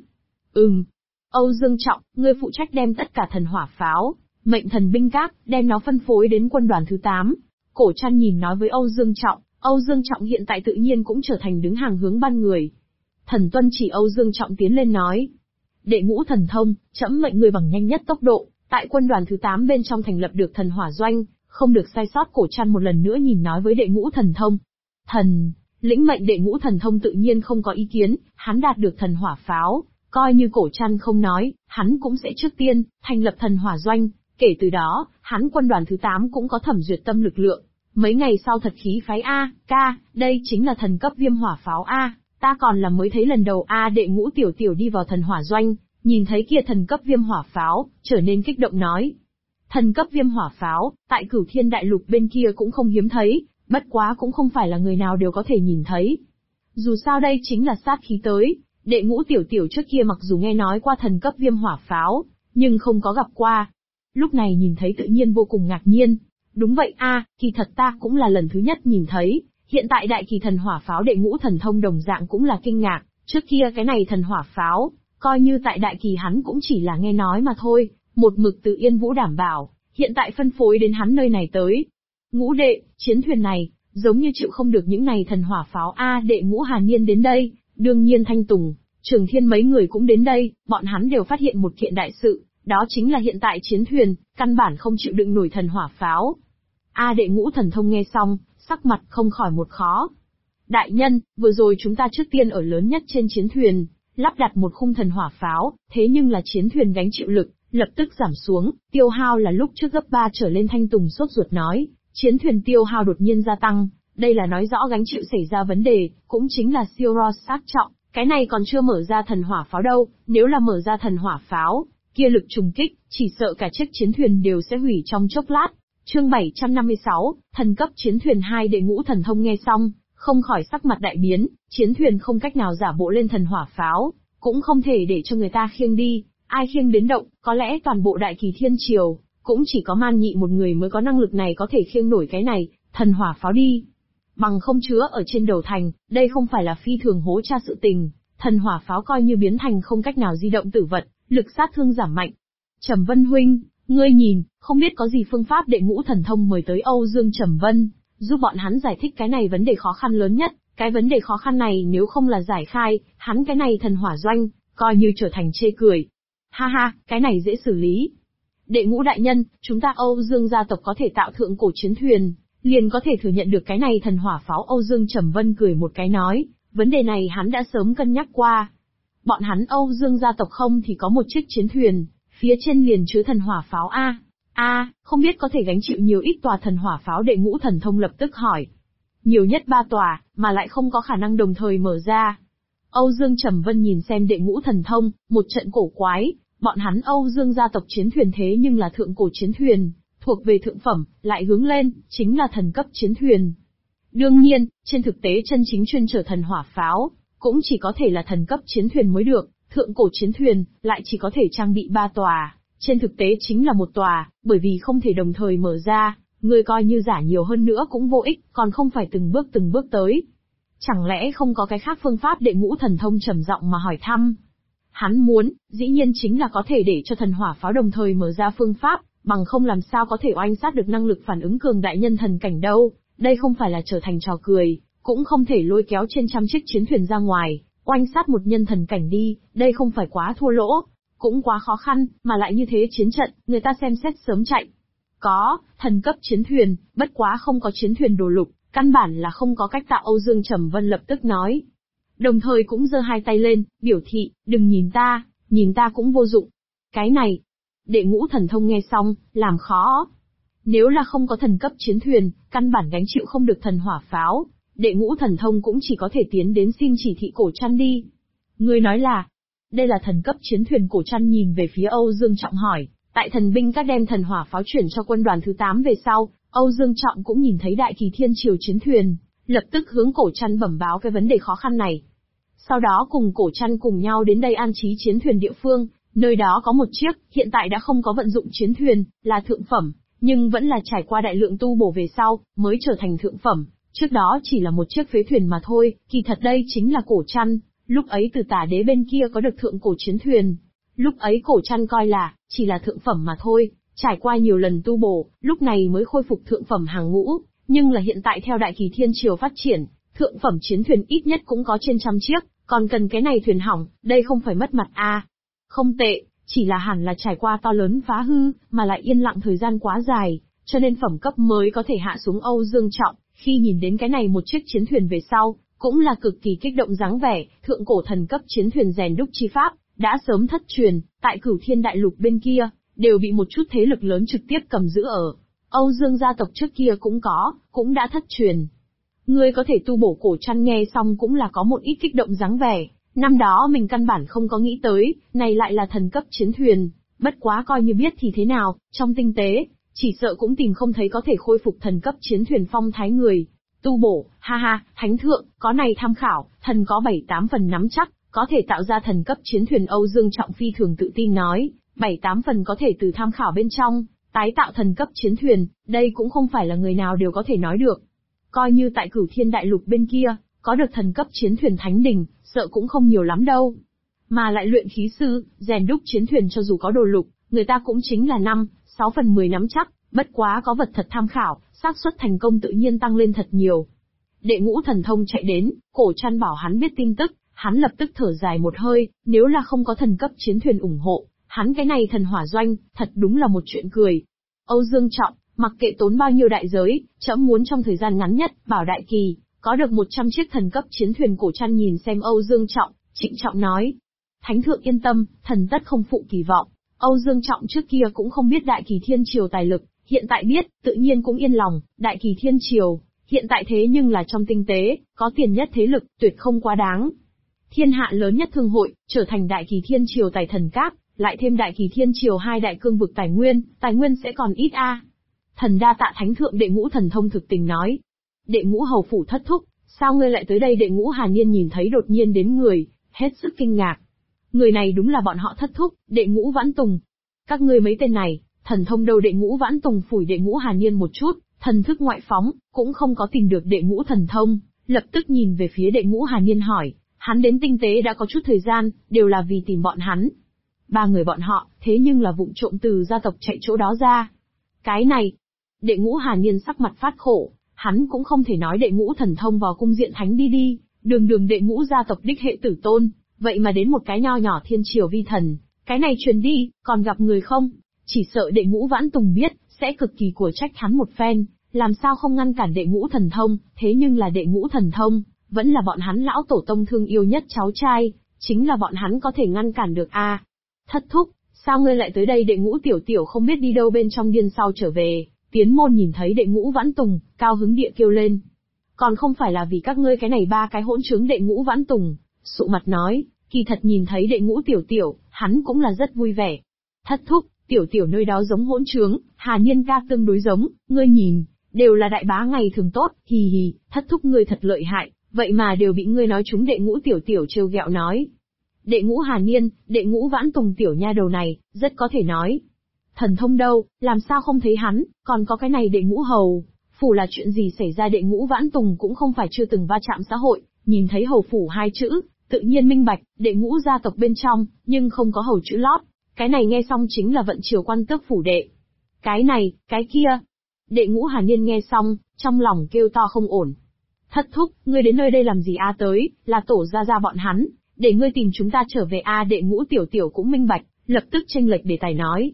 Âu Dương Trọng, ngươi phụ trách đem tất cả thần hỏa pháo, mệnh thần binh các, đem nó phân phối đến quân đoàn thứ 8. Cổ Trăn nhìn nói với Âu Dương Trọng, Âu Dương Trọng hiện tại tự nhiên cũng trở thành đứng hàng hướng ban người. Thần tuân chỉ. Âu Dương Trọng tiến lên nói. Đệ Ngũ Thần Thông, trẫm mệnh người bằng nhanh nhất tốc độ, tại quân đoàn thứ 8 bên trong thành lập được thần hỏa doanh, không được sai sót. Cổ Trăn một lần nữa nhìn nói với Đệ Ngũ Thần Thông. Thần, lĩnh mệnh. Đệ Ngũ Thần Thông tự nhiên không có ý kiến, hắn đạt được thần hỏa pháo, coi như Cổ Trăn không nói, hắn cũng sẽ trước tiên thành lập thần hỏa doanh, kể từ đó, hắn quân đoàn thứ 8 cũng có thẩm duyệt tâm lực lượng. Mấy ngày sau thật khí phái A, ca, đây chính là thần cấp viêm hỏa pháo A, ta còn là mới thấy lần đầu A. Đệ Ngũ tiểu tiểu đi vào thần hỏa doanh, nhìn thấy kia thần cấp viêm hỏa pháo, trở nên kích động nói. Thần cấp viêm hỏa pháo, tại Cửu Thiên Đại Lục bên kia cũng không hiếm thấy, bất quá cũng không phải là người nào đều có thể nhìn thấy. Dù sao đây chính là sát khí tới, Đệ Ngũ tiểu tiểu trước kia mặc dù nghe nói qua thần cấp viêm hỏa pháo, nhưng không có gặp qua. Lúc này nhìn thấy tự nhiên vô cùng ngạc nhiên. Đúng vậy a, kỳ thật ta cũng là lần thứ nhất nhìn thấy, hiện tại đại kỳ thần hỏa pháo đệ ngũ thần thông đồng dạng cũng là kinh ngạc, trước kia cái này thần hỏa pháo, coi như tại đại kỳ hắn cũng chỉ là nghe nói mà thôi, một mực từ Yên Vũ đảm bảo, hiện tại phân phối đến hắn nơi này tới. Ngũ đệ, chiến thuyền này, giống như chịu không được những này thần hỏa pháo a. Đệ Ngũ Hàn Niên đến đây, đương nhiên Thanh Tùng, Trường Thiên mấy người cũng đến đây, bọn hắn đều phát hiện một kiện đại sự, đó chính là hiện tại chiến thuyền, căn bản không chịu đựng nổi thần hỏa pháo. Đệ Ngũ thần thông nghe xong, sắc mặt không khỏi một khó. Đại nhân, vừa rồi chúng ta trước tiên ở lớn nhất trên chiến thuyền, lắp đặt một khung thần hỏa pháo, thế nhưng là chiến thuyền gánh chịu lực, lập tức giảm xuống, tiêu hao là lúc trước gấp 3 trở lên. Thanh Tùng sốt ruột nói, chiến thuyền tiêu hao đột nhiên gia tăng, đây là nói rõ gánh chịu xảy ra vấn đề, cũng chính là siêu ro sát trọng, cái này còn chưa mở ra thần hỏa pháo đâu, nếu là mở ra thần hỏa pháo, kia lực trùng kích, chỉ sợ cả chiếc chiến thuyền đều sẽ hủy trong chốc lát. Chương 756, thần cấp chiến thuyền 2. Đệ Ngũ thần thông nghe xong, không khỏi sắc mặt đại biến, chiến thuyền không cách nào giả bộ lên thần hỏa pháo, cũng không thể để cho người ta khiêng đi, ai khiêng đến động, có lẽ toàn bộ đại kỳ thiên triều, cũng chỉ có Man Nhị một người mới có năng lực này có thể khiêng nổi cái này, thần hỏa pháo đi. Bằng không chứa ở trên đầu thành, đây không phải là phi thường hố cha sự tình, thần hỏa pháo coi như biến thành không cách nào di động tử vật, lực sát thương giảm mạnh. Trầm Vân huynh, ngươi nhìn, không biết có gì phương pháp. Đệ Ngũ thần thông mời tới Âu Dương Trầm Vân, giúp bọn hắn giải thích cái này vấn đề khó khăn lớn nhất, cái vấn đề khó khăn này nếu không là giải khai, hắn cái này thần hỏa doanh, coi như trở thành chê cười. Ha ha, cái này dễ xử lý. Đệ Ngũ đại nhân, chúng ta Âu Dương gia tộc có thể tạo thượng cổ chiến thuyền, liền có thể thừa nhận được cái này thần hỏa pháo. Âu Dương Trầm Vân cười một cái nói, vấn đề này hắn đã sớm cân nhắc qua. Bọn hắn Âu Dương gia tộc không thì có một chiếc chiến thuyền, phía trên liền chứa thần hỏa pháo a. Không biết có thể gánh chịu nhiều ít tòa thần hỏa pháo. Đệ Ngũ thần thông lập tức hỏi. Nhiều nhất 3 tòa, mà lại không có khả năng đồng thời mở ra. Âu Dương Trầm Vân nhìn xem Đệ Ngũ thần thông, một trận cổ quái, bọn hắn Âu Dương gia tộc chiến thuyền thế nhưng là thượng cổ chiến thuyền, thuộc về thượng phẩm, lại hướng lên, chính là thần cấp chiến thuyền. Đương nhiên, trên thực tế chân chính chuyên chở thần hỏa pháo, cũng chỉ có thể là thần cấp chiến thuyền mới được, thượng cổ chiến thuyền, lại chỉ có thể trang bị 3 tòa, trên thực tế chính là 1 tòa, bởi vì không thể đồng thời mở ra, người coi như giả nhiều hơn nữa cũng vô ích, còn không phải từng bước tới. Chẳng lẽ không có cái khác phương pháp? Đệ Ngũ thần thông trầm giọng mà hỏi thăm. Hắn muốn, dĩ nhiên chính là có thể để cho thần hỏa pháo đồng thời mở ra phương pháp, bằng không làm sao có thể oanh sát được năng lực phản ứng cường đại nhân thần cảnh đâu, đây không phải là trở thành trò cười, cũng không thể lôi kéo trên trăm chiếc chiến thuyền ra ngoài, oanh sát một nhân thần cảnh đi, đây không phải quá thua lỗ, cũng quá khó khăn, mà lại như thế chiến trận, người ta xem xét sớm chạy. Có, thần cấp chiến thuyền, bất quá không có chiến thuyền đồ lục, căn bản là không có cách tạo. Âu Dương Trầm Vân lập tức nói. Đồng thời cũng giơ hai tay lên, biểu thị, đừng nhìn ta cũng vô dụng. Cái này, Đệ Ngũ thần thông nghe xong, làm khó. Nếu là không có thần cấp chiến thuyền, căn bản gánh chịu không được thần hỏa pháo, Đệ Ngũ thần thông cũng chỉ có thể tiến đến xin chỉ thị Cổ Trăn đi. Ngươi nói là, đây là thần cấp chiến thuyền. Cổ Trăn nhìn về phía Âu Dương Trọng hỏi, tại thần binh các đem thần hỏa pháo chuyển cho quân đoàn thứ 8 về sau, Âu Dương Trọng cũng nhìn thấy đại kỳ thiên triều chiến thuyền, lập tức hướng Cổ Trăn bẩm báo cái vấn đề khó khăn này. Sau đó cùng Cổ Trăn cùng nhau đến đây an trí chiến thuyền địa phương, nơi đó có một chiếc, hiện tại đã không có vận dụng chiến thuyền, là thượng phẩm, nhưng vẫn là trải qua đại lượng tu bổ về sau, mới trở thành thượng phẩm, trước đó chỉ là một chiếc phế thuyền mà thôi, kỳ thật đây chính là Cổ Trăn, lúc ấy từ Tả Đế bên kia có được thượng cổ chiến thuyền. Lúc ấy Cổ Trăn coi là, chỉ là thượng phẩm mà thôi, trải qua nhiều lần tu bổ, lúc này mới khôi phục thượng phẩm hàng ngũ, nhưng là hiện tại theo đại kỳ thiên triều phát triển, thượng phẩm chiến thuyền ít nhất cũng có trên trăm chiếc, còn cần cái này thuyền hỏng, đây không phải mất mặt à. Không tệ, chỉ là hẳn là trải qua to lớn phá hư, mà lại yên lặng thời gian quá dài, cho nên phẩm cấp mới có thể hạ xuống. Âu Dương Trọng, khi nhìn đến cái này một chiếc chiến thuyền về sau, cũng là cực kỳ kích động dáng vẻ, thượng cổ thần cấp chiến thuyền rèn đúc chi pháp, đã sớm thất truyền, tại Cửu Thiên Đại Lục bên kia, đều bị một chút thế lực lớn trực tiếp cầm giữ ở. Âu Dương gia tộc trước kia cũng đã thất truyền. Ngươi có thể tu bổ. Cổ Trăn nghe xong cũng là có một ít kích động dáng vẻ, năm đó mình căn bản không có nghĩ tới, này lại là thần cấp chiến thuyền, bất quá coi như biết thì thế nào, trong tinh tế, chỉ sợ cũng tìm không thấy có thể khôi phục thần cấp chiến thuyền phong thái người. Tu bổ, ha ha, thánh thượng, có này tham khảo, thần có 7-8 phần nắm chắc, có thể tạo ra thần cấp chiến thuyền. Âu Dương Trọng phi thường tự tin nói, 7-8 phần có thể từ tham khảo bên trong, Tái tạo thần cấp chiến thuyền, đây cũng không phải là người nào đều có thể nói được. Coi như tại Cửu Thiên Đại Lục bên kia, có được thần cấp chiến thuyền thánh đỉnh, sợ cũng không nhiều lắm đâu. Mà lại luyện khí sư, rèn đúc chiến thuyền cho dù có đồ lục, người ta cũng chính là 6 phần 10 nắm chắc, bất quá có vật thật tham khảo, xác suất thành công tự nhiên tăng lên thật nhiều. Đệ Ngũ Thần Thông chạy đến, Cổ Trăn bảo hắn biết tin tức, hắn lập tức thở dài một hơi, nếu là không có thần cấp chiến thuyền ủng hộ, hắn cái này thần hỏa doanh, thật đúng là một chuyện cười. Âu Dương Trọng, mặc kệ tốn bao nhiêu đại giới, trẫm muốn trong thời gian ngắn nhất, bảo Đại Kỳ, có được 100 chiếc thần cấp chiến thuyền. Cổ Trăn nhìn xem Âu Dương Trọng, trịnh trọng nói. Thánh thượng yên tâm, thần tất không phụ kỳ vọng. Âu Dương Trọng trước kia cũng không biết Đại Kỳ Thiên Triều tài lực, hiện tại biết, tự nhiên cũng yên lòng. Đại Kỳ Thiên Triều, hiện tại thế nhưng là trong tinh tế, có tiền nhất thế lực, tuyệt không quá đáng. Thiên hạ lớn nhất thương hội, trở thành Đại Kỳ Thiên Triều tài thần cáp, lại thêm Đại Kỳ Thiên Triều hai đại cương vực tài nguyên sẽ còn ít a. Thần đa tạ thánh thượng. Đệ Ngũ Thần Thông thực tình nói. Đệ Ngũ hầu phủ thất thúc, sao ngươi lại tới đây? Đệ Ngũ Hàn Niên nhìn thấy đột nhiên đến người, hết sức kinh ngạc. Người này đúng là bọn họ thất thúc, Đệ Ngũ Vãn Tùng. Các ngươi mấy tên này, thần thông đâu? Đệ Ngũ Vãn Tùng phủi Đệ Ngũ Hàn Niên một chút, thần thức ngoại phóng, cũng không có tìm được Đệ Ngũ Thần Thông, lập tức nhìn về phía Đệ Ngũ Hàn Niên hỏi, hắn đến tinh tế đã có chút thời gian, đều là vì tìm bọn hắn. Ba người bọn họ, thế nhưng là vụng trộm từ gia tộc chạy chỗ đó ra. Cái này, Đệ Ngũ Hàn Niên sắc mặt phát khổ, hắn cũng không thể nói Đệ Ngũ Thần Thông vào cung diện thánh đi, đường Đệ Ngũ gia tộc đích hệ tử tôn, vậy mà đến một cái nho nhỏ thiên triều vi thần, cái này truyền đi, còn gặp người không? Chỉ sợ Đệ Ngũ Vãn Tùng biết, sẽ cực kỳ của trách hắn một phen, làm sao không ngăn cản Đệ Ngũ Thần Thông, thế nhưng là Đệ Ngũ Thần Thông, vẫn là bọn hắn lão tổ tông thương yêu nhất cháu trai, chính là bọn hắn có thể ngăn cản được a. Thất thúc, sao ngươi lại tới đây? Đệ Ngũ tiểu tiểu không biết đi đâu bên trong điên sau trở về, tiến môn nhìn thấy Đệ Ngũ Vãn Tùng, cao hứng địa kêu lên. Còn không phải là vì các ngươi cái này ba cái hỗn trướng. Đệ Ngũ Vãn Tùng sụ mặt nói, kỳ thật nhìn thấy Đệ Ngũ tiểu tiểu, hắn cũng là rất vui vẻ. Thất thúc, tiểu tiểu nơi đó giống hỗn trướng, Hà Niên ca tương đối giống, ngươi nhìn, đều là đại bá ngày thường tốt, hì hì, thất thúc ngươi thật lợi hại, vậy mà đều bị ngươi nói trúng. Đệ Ngũ tiểu tiểu trêu ghẹo nói. Đệ Ngũ Hà Niên, Đệ Ngũ Vãn Tùng tiểu nha đầu này, rất có thể nói. Thần thông đâu, làm sao không thấy hắn, còn có cái này Đệ Ngũ hầu phủ là chuyện gì xảy ra? Đệ Ngũ Vãn Tùng cũng không phải chưa từng va chạm xã hội, nhìn thấy hầu phủ hai chữ, tự nhiên minh bạch, Đệ Ngũ gia tộc bên trong, nhưng không có hầu chữ lót, cái này nghe xong chính là vận triều quan tước phủ đệ. Cái này, cái kia. Đệ Ngũ Hàn Niên nghe xong, trong lòng kêu to không ổn. Thất thúc, ngươi đến nơi đây làm gì a? Tới, là tổ gia bọn hắn, để ngươi tìm chúng ta trở về a. Đệ Ngũ tiểu tiểu cũng minh bạch, lập tức chênh lệch đề tài nói.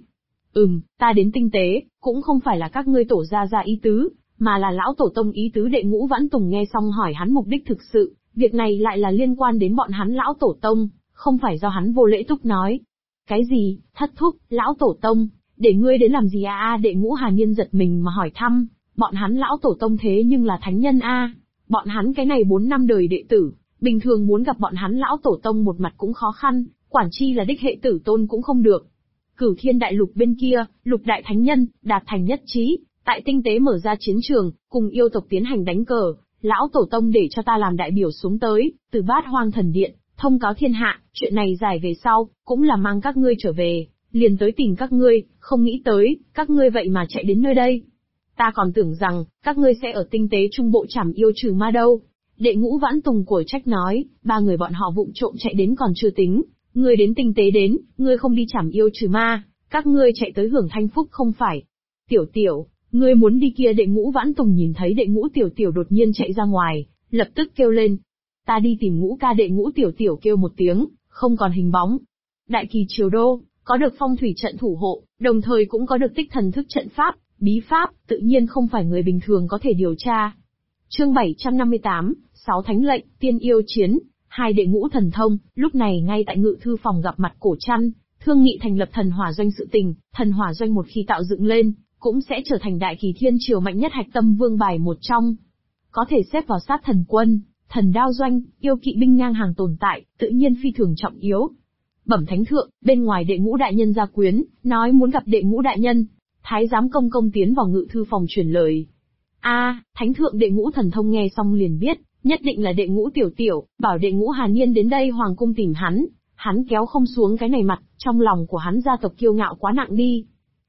Ta đến tinh tế, cũng không phải là các ngươi tổ gia ý tứ, mà là lão tổ tông ý tứ. Đệ Ngũ Vãn Tùng nghe xong hỏi hắn mục đích thực sự, việc này lại là liên quan đến bọn hắn lão tổ tông, không phải do hắn vô lễ túc nói. Cái gì? Thất thúc, lão tổ tông, để ngươi đến làm gì a? Đệ Ngũ Hàn Niên giật mình mà hỏi thăm, bọn hắn lão tổ tông thế nhưng là thánh nhân a, bọn hắn cái này 4 năm đời đệ tử, bình thường muốn gặp bọn hắn lão tổ tông một mặt cũng khó khăn, quản chi là đích hệ tử tôn cũng không được. Cửu Thiên Đại Lục bên kia, lục đại thánh nhân, đạt thành nhất trí, tại tinh tế mở ra chiến trường, cùng yêu tộc tiến hành đánh cờ, lão tổ tông để cho ta làm đại biểu xuống tới, từ Bát Hoang Thần Điện, thông cáo thiên hạ, chuyện này giải về sau, cũng là mang các ngươi trở về, liền tới tìm các ngươi, không nghĩ tới, các ngươi vậy mà chạy đến nơi đây. Ta còn tưởng rằng, các ngươi sẽ ở tinh tế trung bộ trảm yêu trừ ma đâu. Đệ Ngũ Vãn Tùng của trách nói, ba người bọn họ vụng trộm chạy đến còn chưa tính, ngươi đến tinh tế đến, ngươi không đi trảm yêu trừ ma, các ngươi chạy tới hưởng thanh phúc không phải. Tiểu tiểu, ngươi muốn đi kia? Đệ Ngũ Vãn Tùng nhìn thấy Đệ Ngũ tiểu tiểu đột nhiên chạy ra ngoài, lập tức kêu lên. Ta đi tìm Ngũ ca. Đệ Ngũ tiểu tiểu kêu một tiếng, không còn hình bóng. Đại Kỳ Triều Đô, có được phong thủy trận thủ hộ, đồng thời cũng có được tích thần thức trận pháp, bí pháp, tự nhiên không phải người bình thường có thể điều tra. Chương 758, 6 thánh lệnh, tiên yêu chiến, 2 Đệ Ngũ thần thông. Lúc này ngay tại ngự thư phòng gặp mặt Cổ Trăn, thương nghị thành lập thần hỏa doanh sự tình. Thần hỏa doanh một khi tạo dựng lên, cũng sẽ trở thành Đại Kỳ Thiên Triều mạnh nhất hạch tâm vương bài một trong. Có thể xếp vào sát thần quân, thần đao doanh, yêu kỵ binh ngang hàng tồn tại, tự nhiên phi thường trọng yếu. Bẩm thánh thượng, bên ngoài Đệ Ngũ đại nhân gia quyến, nói muốn gặp Đệ Ngũ đại nhân. Thái giám công công tiến vào ngự thư phòng truyền lời. Thánh thượng. Đệ Ngũ thần thông nghe xong liền biết, nhất định là Đệ Ngũ tiểu tiểu, bảo Đệ Ngũ Hàn Niên đến đây hoàng cung tìm hắn kéo không xuống cái này mặt, trong lòng của hắn gia tộc kiêu ngạo quá nặng đi.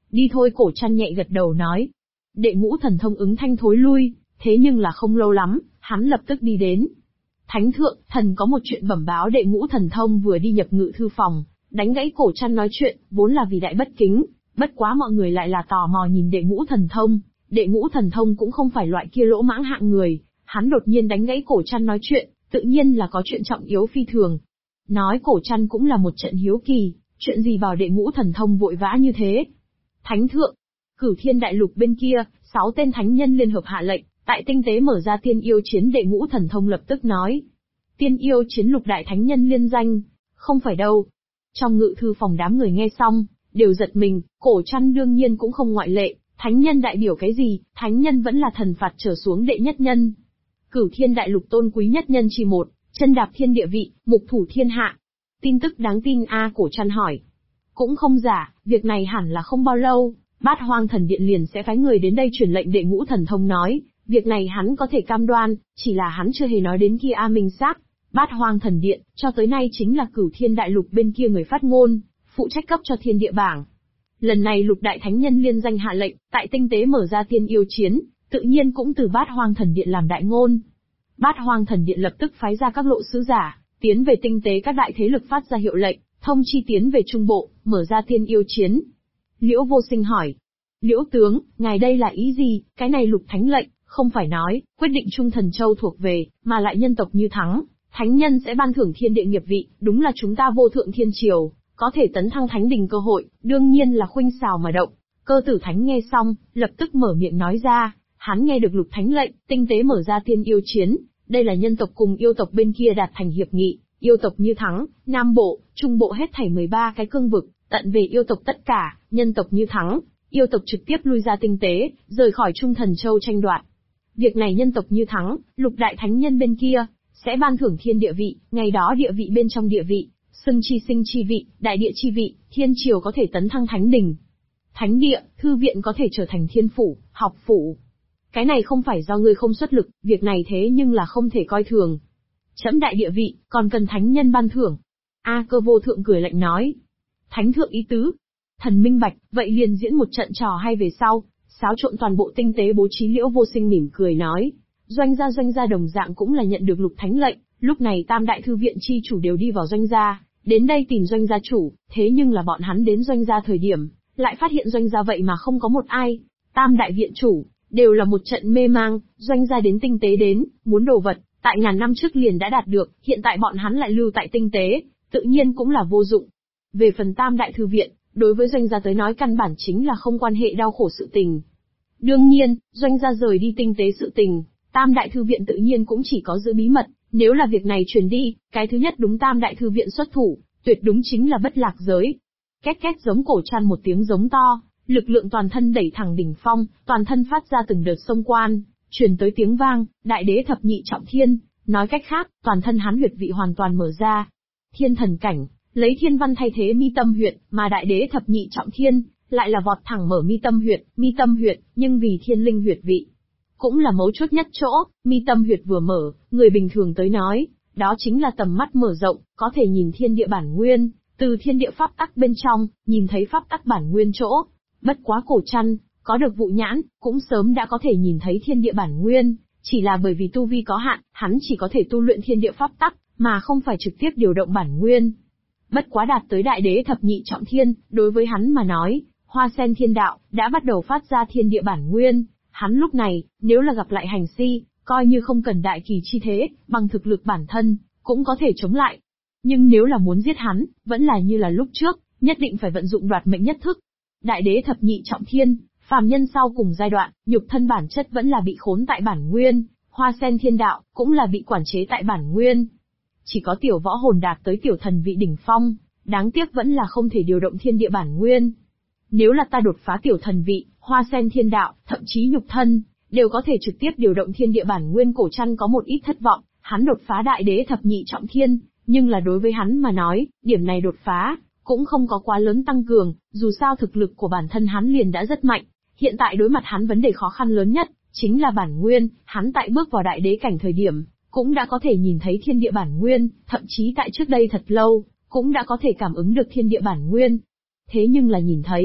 Đi thôi, Cổ Trăn nhẹ gật đầu nói. Đệ ngũ thần thông ứng thanh thối lui, thế nhưng là không lâu lắm, hắn lập tức đi đến. Thánh thượng, thần có một chuyện bẩm báo. Đệ ngũ thần thông vừa đi nhập ngự thư phòng, đánh gãy Cổ Trăn nói chuyện, vốn là vì đại bất kính, bất quá mọi người lại là tò mò nhìn đệ ngũ thần thông. Đệ ngũ thần thông cũng không phải loại kia lỗ mãng hạng người, hắn đột nhiên đánh gãy Cổ Trăn nói chuyện, tự nhiên là có chuyện trọng yếu phi thường. Nói Cổ Trăn cũng là một trận hiếu kỳ, chuyện gì vào đệ ngũ thần thông vội vã như thế. Thánh thượng, Cửu Thiên Đại Lục bên kia, 6 tên thánh nhân liên hợp hạ lệnh, tại tinh tế mở ra tiên yêu chiến. Đệ ngũ thần thông lập tức nói. Tiên yêu chiến lục đại thánh nhân liên danh, không phải đâu. Trong ngự thư phòng đám người nghe xong, đều giật mình, Cổ Trăn đương nhiên cũng không ngoại lệ, thánh nhân đại biểu cái gì, thánh nhân vẫn là thần phạt trở xuống đệ nhất nhân. Cửu Thiên Đại Lục tôn quý nhất nhân chi một, chân đạp thiên địa vị, mục thủ thiên hạ. Tin tức đáng tin a? Cổ Trăn hỏi. Cũng không giả, việc này hẳn là không bao lâu, Bát Hoang Thần Điện liền sẽ phái người đến đây truyền lệnh. Đệ ngũ thần thông nói, việc này hắn có thể cam đoan, chỉ là hắn chưa hề nói đến kia a minh xác. Bát Hoang Thần Điện, cho tới nay chính là Cửu Thiên Đại Lục bên kia người phát ngôn, phụ trách cấp cho thiên địa bảng. Lần này lục đại thánh nhân liên danh hạ lệnh, tại tinh tế mở ra tiên yêu chiến, tự nhiên cũng từ Bát Hoang Thần Điện làm đại ngôn. Bát Hoang Thần Điện lập tức phái ra các lộ sứ giả, tiến về tinh tế các đại thế lực phát ra hiệu lệnh, thông chi tiến về Trung Bộ, mở ra tiên yêu chiến. Liễu Vô Sinh hỏi. Liễu tướng, ngài đây là ý gì? Cái này lục thánh lệnh, không phải nói, quyết định Trung Thần Châu thuộc về, mà lại nhân tộc như thắng, thánh nhân sẽ ban thưởng thiên địa nghiệp vị, đúng là chúng ta vô thượng thiên triều, có thể tấn thăng thánh đình cơ hội, đương nhiên là khuynh xào mà động. Cơ Tử Thánh nghe xong, lập tức mở miệng nói ra, hắn nghe được lục thánh lệnh, tinh tế mở ra tiên yêu chiến, đây là nhân tộc cùng yêu tộc bên kia đạt thành hiệp nghị, yêu tộc như thắng, Nam Bộ, Trung Bộ hết thảy 13 cái cương vực, tận về yêu tộc tất cả, nhân tộc như thắng, yêu tộc trực tiếp lui ra tinh tế, rời khỏi Trung Thần Châu tranh đoạt. Việc này nhân tộc như thắng, lục đại thánh nhân bên kia sẽ ban thưởng thiên địa vị, ngày đó địa vị bên trong địa vị, xưng chi sinh chi vị, đại địa chi vị, thiên triều có thể tấn thăng thánh đình. Thánh địa, thư viện có thể trở thành thiên phủ, học phủ. Cái này không phải do ngươi không xuất lực, việc này thế nhưng là không thể coi thường. Chẫm đại địa vị, còn cần thánh nhân ban thưởng. A Cơ Vô Thượng cười lạnh nói. Thánh thượng ý tứ. Thần minh bạch, vậy liền diễn một trận trò hay về sau, xáo trộn toàn bộ tinh tế bố trí. Liễu Vô Sinh mỉm cười nói. Doanh gia đồng dạng cũng là nhận được lục thánh lệnh, lúc này tam đại thư viện chi chủ đều đi vào doanh gia, đến đây tìm doanh gia chủ, thế nhưng là bọn hắn đến doanh gia thời điểm, lại phát hiện doanh gia vậy mà không có một ai. Tam đại viện chủ, đều là một trận mê mang, doanh gia đến tinh tế đến, muốn đồ vật, tại ngàn năm trước liền đã đạt được, hiện tại bọn hắn lại lưu tại tinh tế, tự nhiên cũng là vô dụng. Về phần tam đại thư viện, đối với doanh gia tới nói căn bản chính là không quan hệ đau khổ sự tình. Đương nhiên, doanh gia rời đi tinh tế sự tình, tam đại thư viện tự nhiên cũng chỉ có giữ bí mật, nếu là việc này truyền đi, cái thứ nhất đúng tam đại thư viện xuất thủ, tuyệt đúng chính là bất lạc giới. Két két giống Cổ Trăn một tiếng giống to, lực lượng toàn thân đẩy thẳng đỉnh phong, toàn thân phát ra từng đợt xông quan, truyền tới tiếng vang, đại đế thập nhị trọng thiên, nói cách khác, toàn thân hắn huyệt vị hoàn toàn mở ra. Thiên thần cảnh, lấy thiên văn thay thế mi tâm huyệt, mà đại đế thập nhị trọng thiên, lại là vọt thẳng mở mi tâm huyệt, nhưng vì thiên linh huyệt vị. Cũng là mấu chốt nhất chỗ, mi tâm huyệt vừa mở, người bình thường tới nói, đó chính là tầm mắt mở rộng, có thể nhìn thiên địa bản nguyên, từ thiên địa pháp tắc bên trong, nhìn thấy pháp tắc bản nguyên chỗ. Bất quá Cổ Trăn, có được vụ nhãn, cũng sớm đã có thể nhìn thấy thiên địa bản nguyên, chỉ là bởi vì tu vi có hạn, hắn chỉ có thể tu luyện thiên địa pháp tắc, mà không phải trực tiếp điều động bản nguyên. Bất quá đạt tới đại đế thập nhị trọng thiên, đối với hắn mà nói, Hoa Sen Thiên Đạo đã bắt đầu phát ra thiên địa bản nguyên. Hắn lúc này, nếu là gặp lại Hành Si, coi như không cần đại kỳ chi thế, bằng thực lực bản thân, cũng có thể chống lại. Nhưng nếu là muốn giết hắn, vẫn là như là lúc trước, nhất định phải vận dụng đoạt mệnh nhất thức. Đại đế thập nhị trọng thiên, phàm nhân sau cùng giai đoạn, nhục thân bản chất vẫn là bị khốn tại bản nguyên, Hoa Sen Thiên Đạo cũng là bị quản chế tại bản nguyên. Chỉ có tiểu võ hồn đạt tới tiểu thần vị đỉnh phong, đáng tiếc vẫn là không thể điều động thiên địa bản nguyên. Nếu là ta đột phá tiểu thần vị, Hoa Sen Thiên Đạo, thậm chí nhục thân, đều có thể trực tiếp điều động thiên địa bản nguyên. Cổ Trăn có một ít thất vọng, hắn đột phá đại đế thập nhị trọng thiên, nhưng là đối với hắn mà nói, điểm này đột phá, cũng không có quá lớn tăng cường, dù sao thực lực của bản thân hắn liền đã rất mạnh. Hiện tại đối mặt hắn vấn đề khó khăn lớn nhất, chính là bản nguyên, hắn tại bước vào đại đế cảnh thời điểm, cũng đã có thể nhìn thấy thiên địa bản nguyên, thậm chí tại trước đây thật lâu, cũng đã có thể cảm ứng được thiên địa bản nguyên. Thế nhưng là nhìn thấy,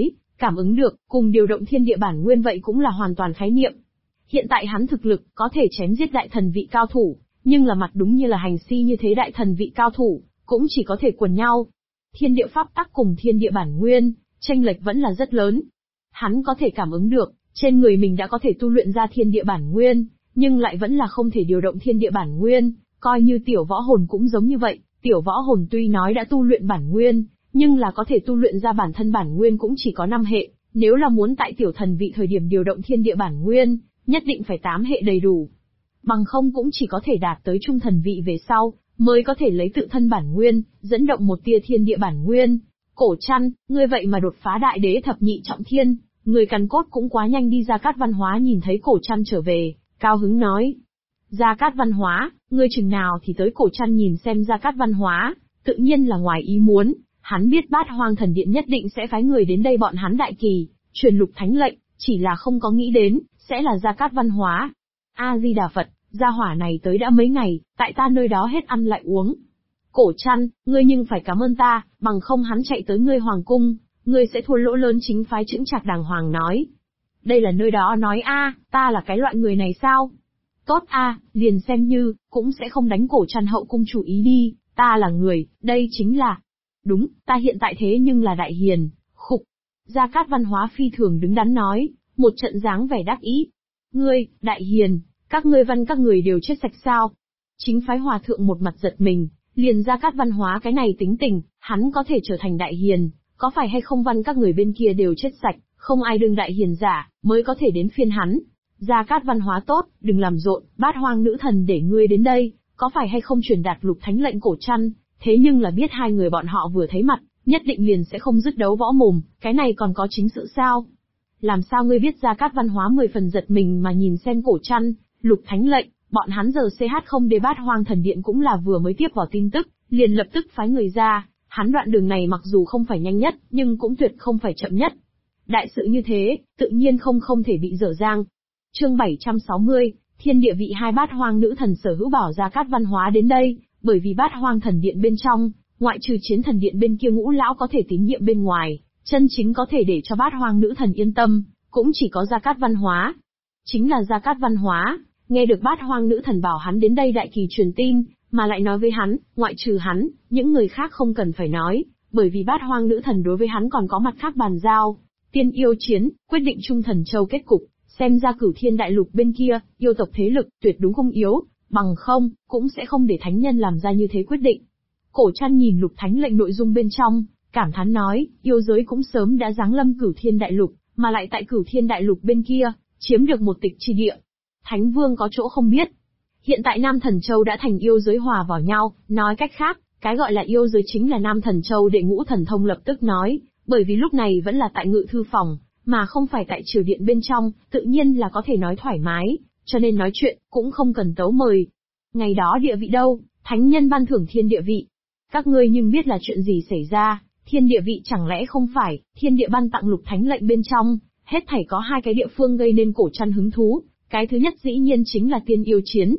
cảm ứng được, cùng điều động thiên địa bản nguyên vậy cũng là hoàn toàn khái niệm. Hiện tại hắn thực lực có thể chém giết đại thần vị cao thủ, nhưng là mặt đúng như là hành si như thế đại thần vị cao thủ, cũng chỉ có thể quần nhau. Thiên địa pháp tắc cùng thiên địa bản nguyên, chênh lệch vẫn là rất lớn. Hắn có thể cảm ứng được, trên người mình đã có thể tu luyện ra thiên địa bản nguyên, nhưng lại vẫn là không thể điều động thiên địa bản nguyên, coi như tiểu võ hồn cũng giống như vậy, tiểu võ hồn tuy nói đã tu luyện bản nguyên, nhưng là có thể tu luyện ra bản thân bản nguyên cũng chỉ có 5 hệ, nếu là muốn tại tiểu thần vị thời điểm điều động thiên địa bản nguyên, nhất định phải 8 hệ đầy đủ. Bằng không cũng chỉ có thể đạt tới trung thần vị về sau, mới có thể lấy tự thân bản nguyên, dẫn động một tia thiên địa bản nguyên. Cổ Trăn, ngươi vậy mà đột phá đại đế thập nhị trọng thiên, người càn cốt cũng quá nhanh đi. Gia Cát Văn Hóa nhìn thấy Cổ Trăn trở về, cao hứng nói. Gia Cát Văn Hóa, ngươi chừng nào thì tới. Cổ Trăn nhìn xem Gia Cát Văn Hóa, tự nhiên là ngoài ý muốn, hắn biết Bát Hoang Thần Điện nhất định sẽ phái người đến đây bọn hắn đại kỳ, truyền lục thánh lệnh, chỉ là không có nghĩ đến, sẽ là Gia Cát Văn Hóa. A-di-đà Phật, gia hỏa này tới đã mấy ngày, tại ta nơi đó hết ăn lại uống. Cổ Trăn, ngươi nhưng phải cảm ơn ta, bằng không hắn chạy tới ngươi hoàng cung, ngươi sẽ thua lỗ lớn. Chính phái chững chạc đàng hoàng nói. Đây là nơi đó nói a, ta là cái loại người này sao? Tốt a, liền xem như, cũng sẽ không đánh Cổ Trăn hậu cung chủ ý đi, ta là người, đây chính là. Đúng, ta hiện tại thế nhưng là đại hiền, khục. Gia Cát Văn Hóa phi thường đứng đắn nói, một trận dáng vẻ đắc ý. Ngươi, đại hiền, các ngươi văn các người đều chết sạch sao? Chính phái hòa thượng một mặt giật mình, liền Gia Cát Văn Hóa cái này tính tình, hắn có thể trở thành đại hiền, có phải hay không văn các người bên kia đều chết sạch, không ai đương đại hiền giả, mới có thể đến phiên hắn. Gia Cát Văn Hóa tốt, đừng làm rộn, Bát Hoang nữ thần để ngươi đến đây, có phải hay không truyền đạt lục thánh lệnh Cổ Trăn, thế nhưng là biết hai người bọn họ vừa thấy mặt, nhất định liền sẽ không dứt đấu võ mồm, cái này còn có chính sự sao? Làm sao ngươi biết? Gia Cát Văn Hóa 10 phần giật mình mà nhìn xem Cổ Trăn, lục thánh lệnh, bọn hắn giờ CH không đê. Bát Hoang Thần Điện cũng là vừa mới tiếp vào tin tức, liền lập tức phái người ra, hắn đoạn đường này mặc dù không phải nhanh nhất, nhưng cũng tuyệt không phải chậm nhất. Đại sự như thế, tự nhiên không thể bị dở dang. Chương 760, Thiên Địa Vị 2. Bát Hoang nữ thần sở hữu bảo Gia Cát Văn Hóa đến đây, bởi vì Bát Hoang Thần Điện bên trong, ngoại trừ Chiến Thần Điện bên kia ngũ lão có thể tín nhiệm bên ngoài, chân chính có thể để cho Bát Hoang nữ thần yên tâm, cũng chỉ có Gia Cát Văn Hóa. Chính là Gia Cát Văn Hóa, nghe được Bát Hoang nữ thần bảo hắn đến đây đại kỳ truyền tin, mà lại nói với hắn, ngoại trừ hắn, những người khác không cần phải nói, bởi vì Bát Hoang nữ thần đối với hắn còn có mặt khác bàn giao. Tiên yêu chiến, quyết định Trung Thần Châu kết cục, xem ra Cửu Thiên Đại Lục bên kia, yêu tộc thế lực tuyệt đúng không yếu, bằng không, cũng sẽ không để thánh nhân làm ra như thế quyết định. Cổ Trăn nhìn lục thánh lệnh nội dung bên trong, cảm thán nói, yêu giới cũng sớm đã giáng lâm Cửu Thiên Đại Lục, mà lại tại Cửu Thiên Đại Lục bên kia, chiếm được một tịch chi địa. Thánh Vương có chỗ không biết. Hiện tại Nam Thần Châu đã thành yêu giới hòa vào nhau, nói cách khác, cái gọi là yêu giới chính là Nam Thần Châu. Đệ Ngũ Thần Thông lập tức nói, bởi vì lúc này vẫn là tại ngự thư phòng, mà không phải tại triều điện bên trong, tự nhiên là có thể nói thoải mái, cho nên nói chuyện, cũng không cần tấu mời. Ngày đó địa vị đâu, thánh nhân ban thưởng thiên địa vị. Các ngươi nhưng biết là chuyện gì xảy ra, thiên địa vị chẳng lẽ không phải, thiên địa ban tặng lục thánh lệnh bên trong, hết thảy có 2 cái địa phương gây nên Cổ Trăn hứng thú. Cái thứ nhất dĩ nhiên chính là tiên yêu chiến,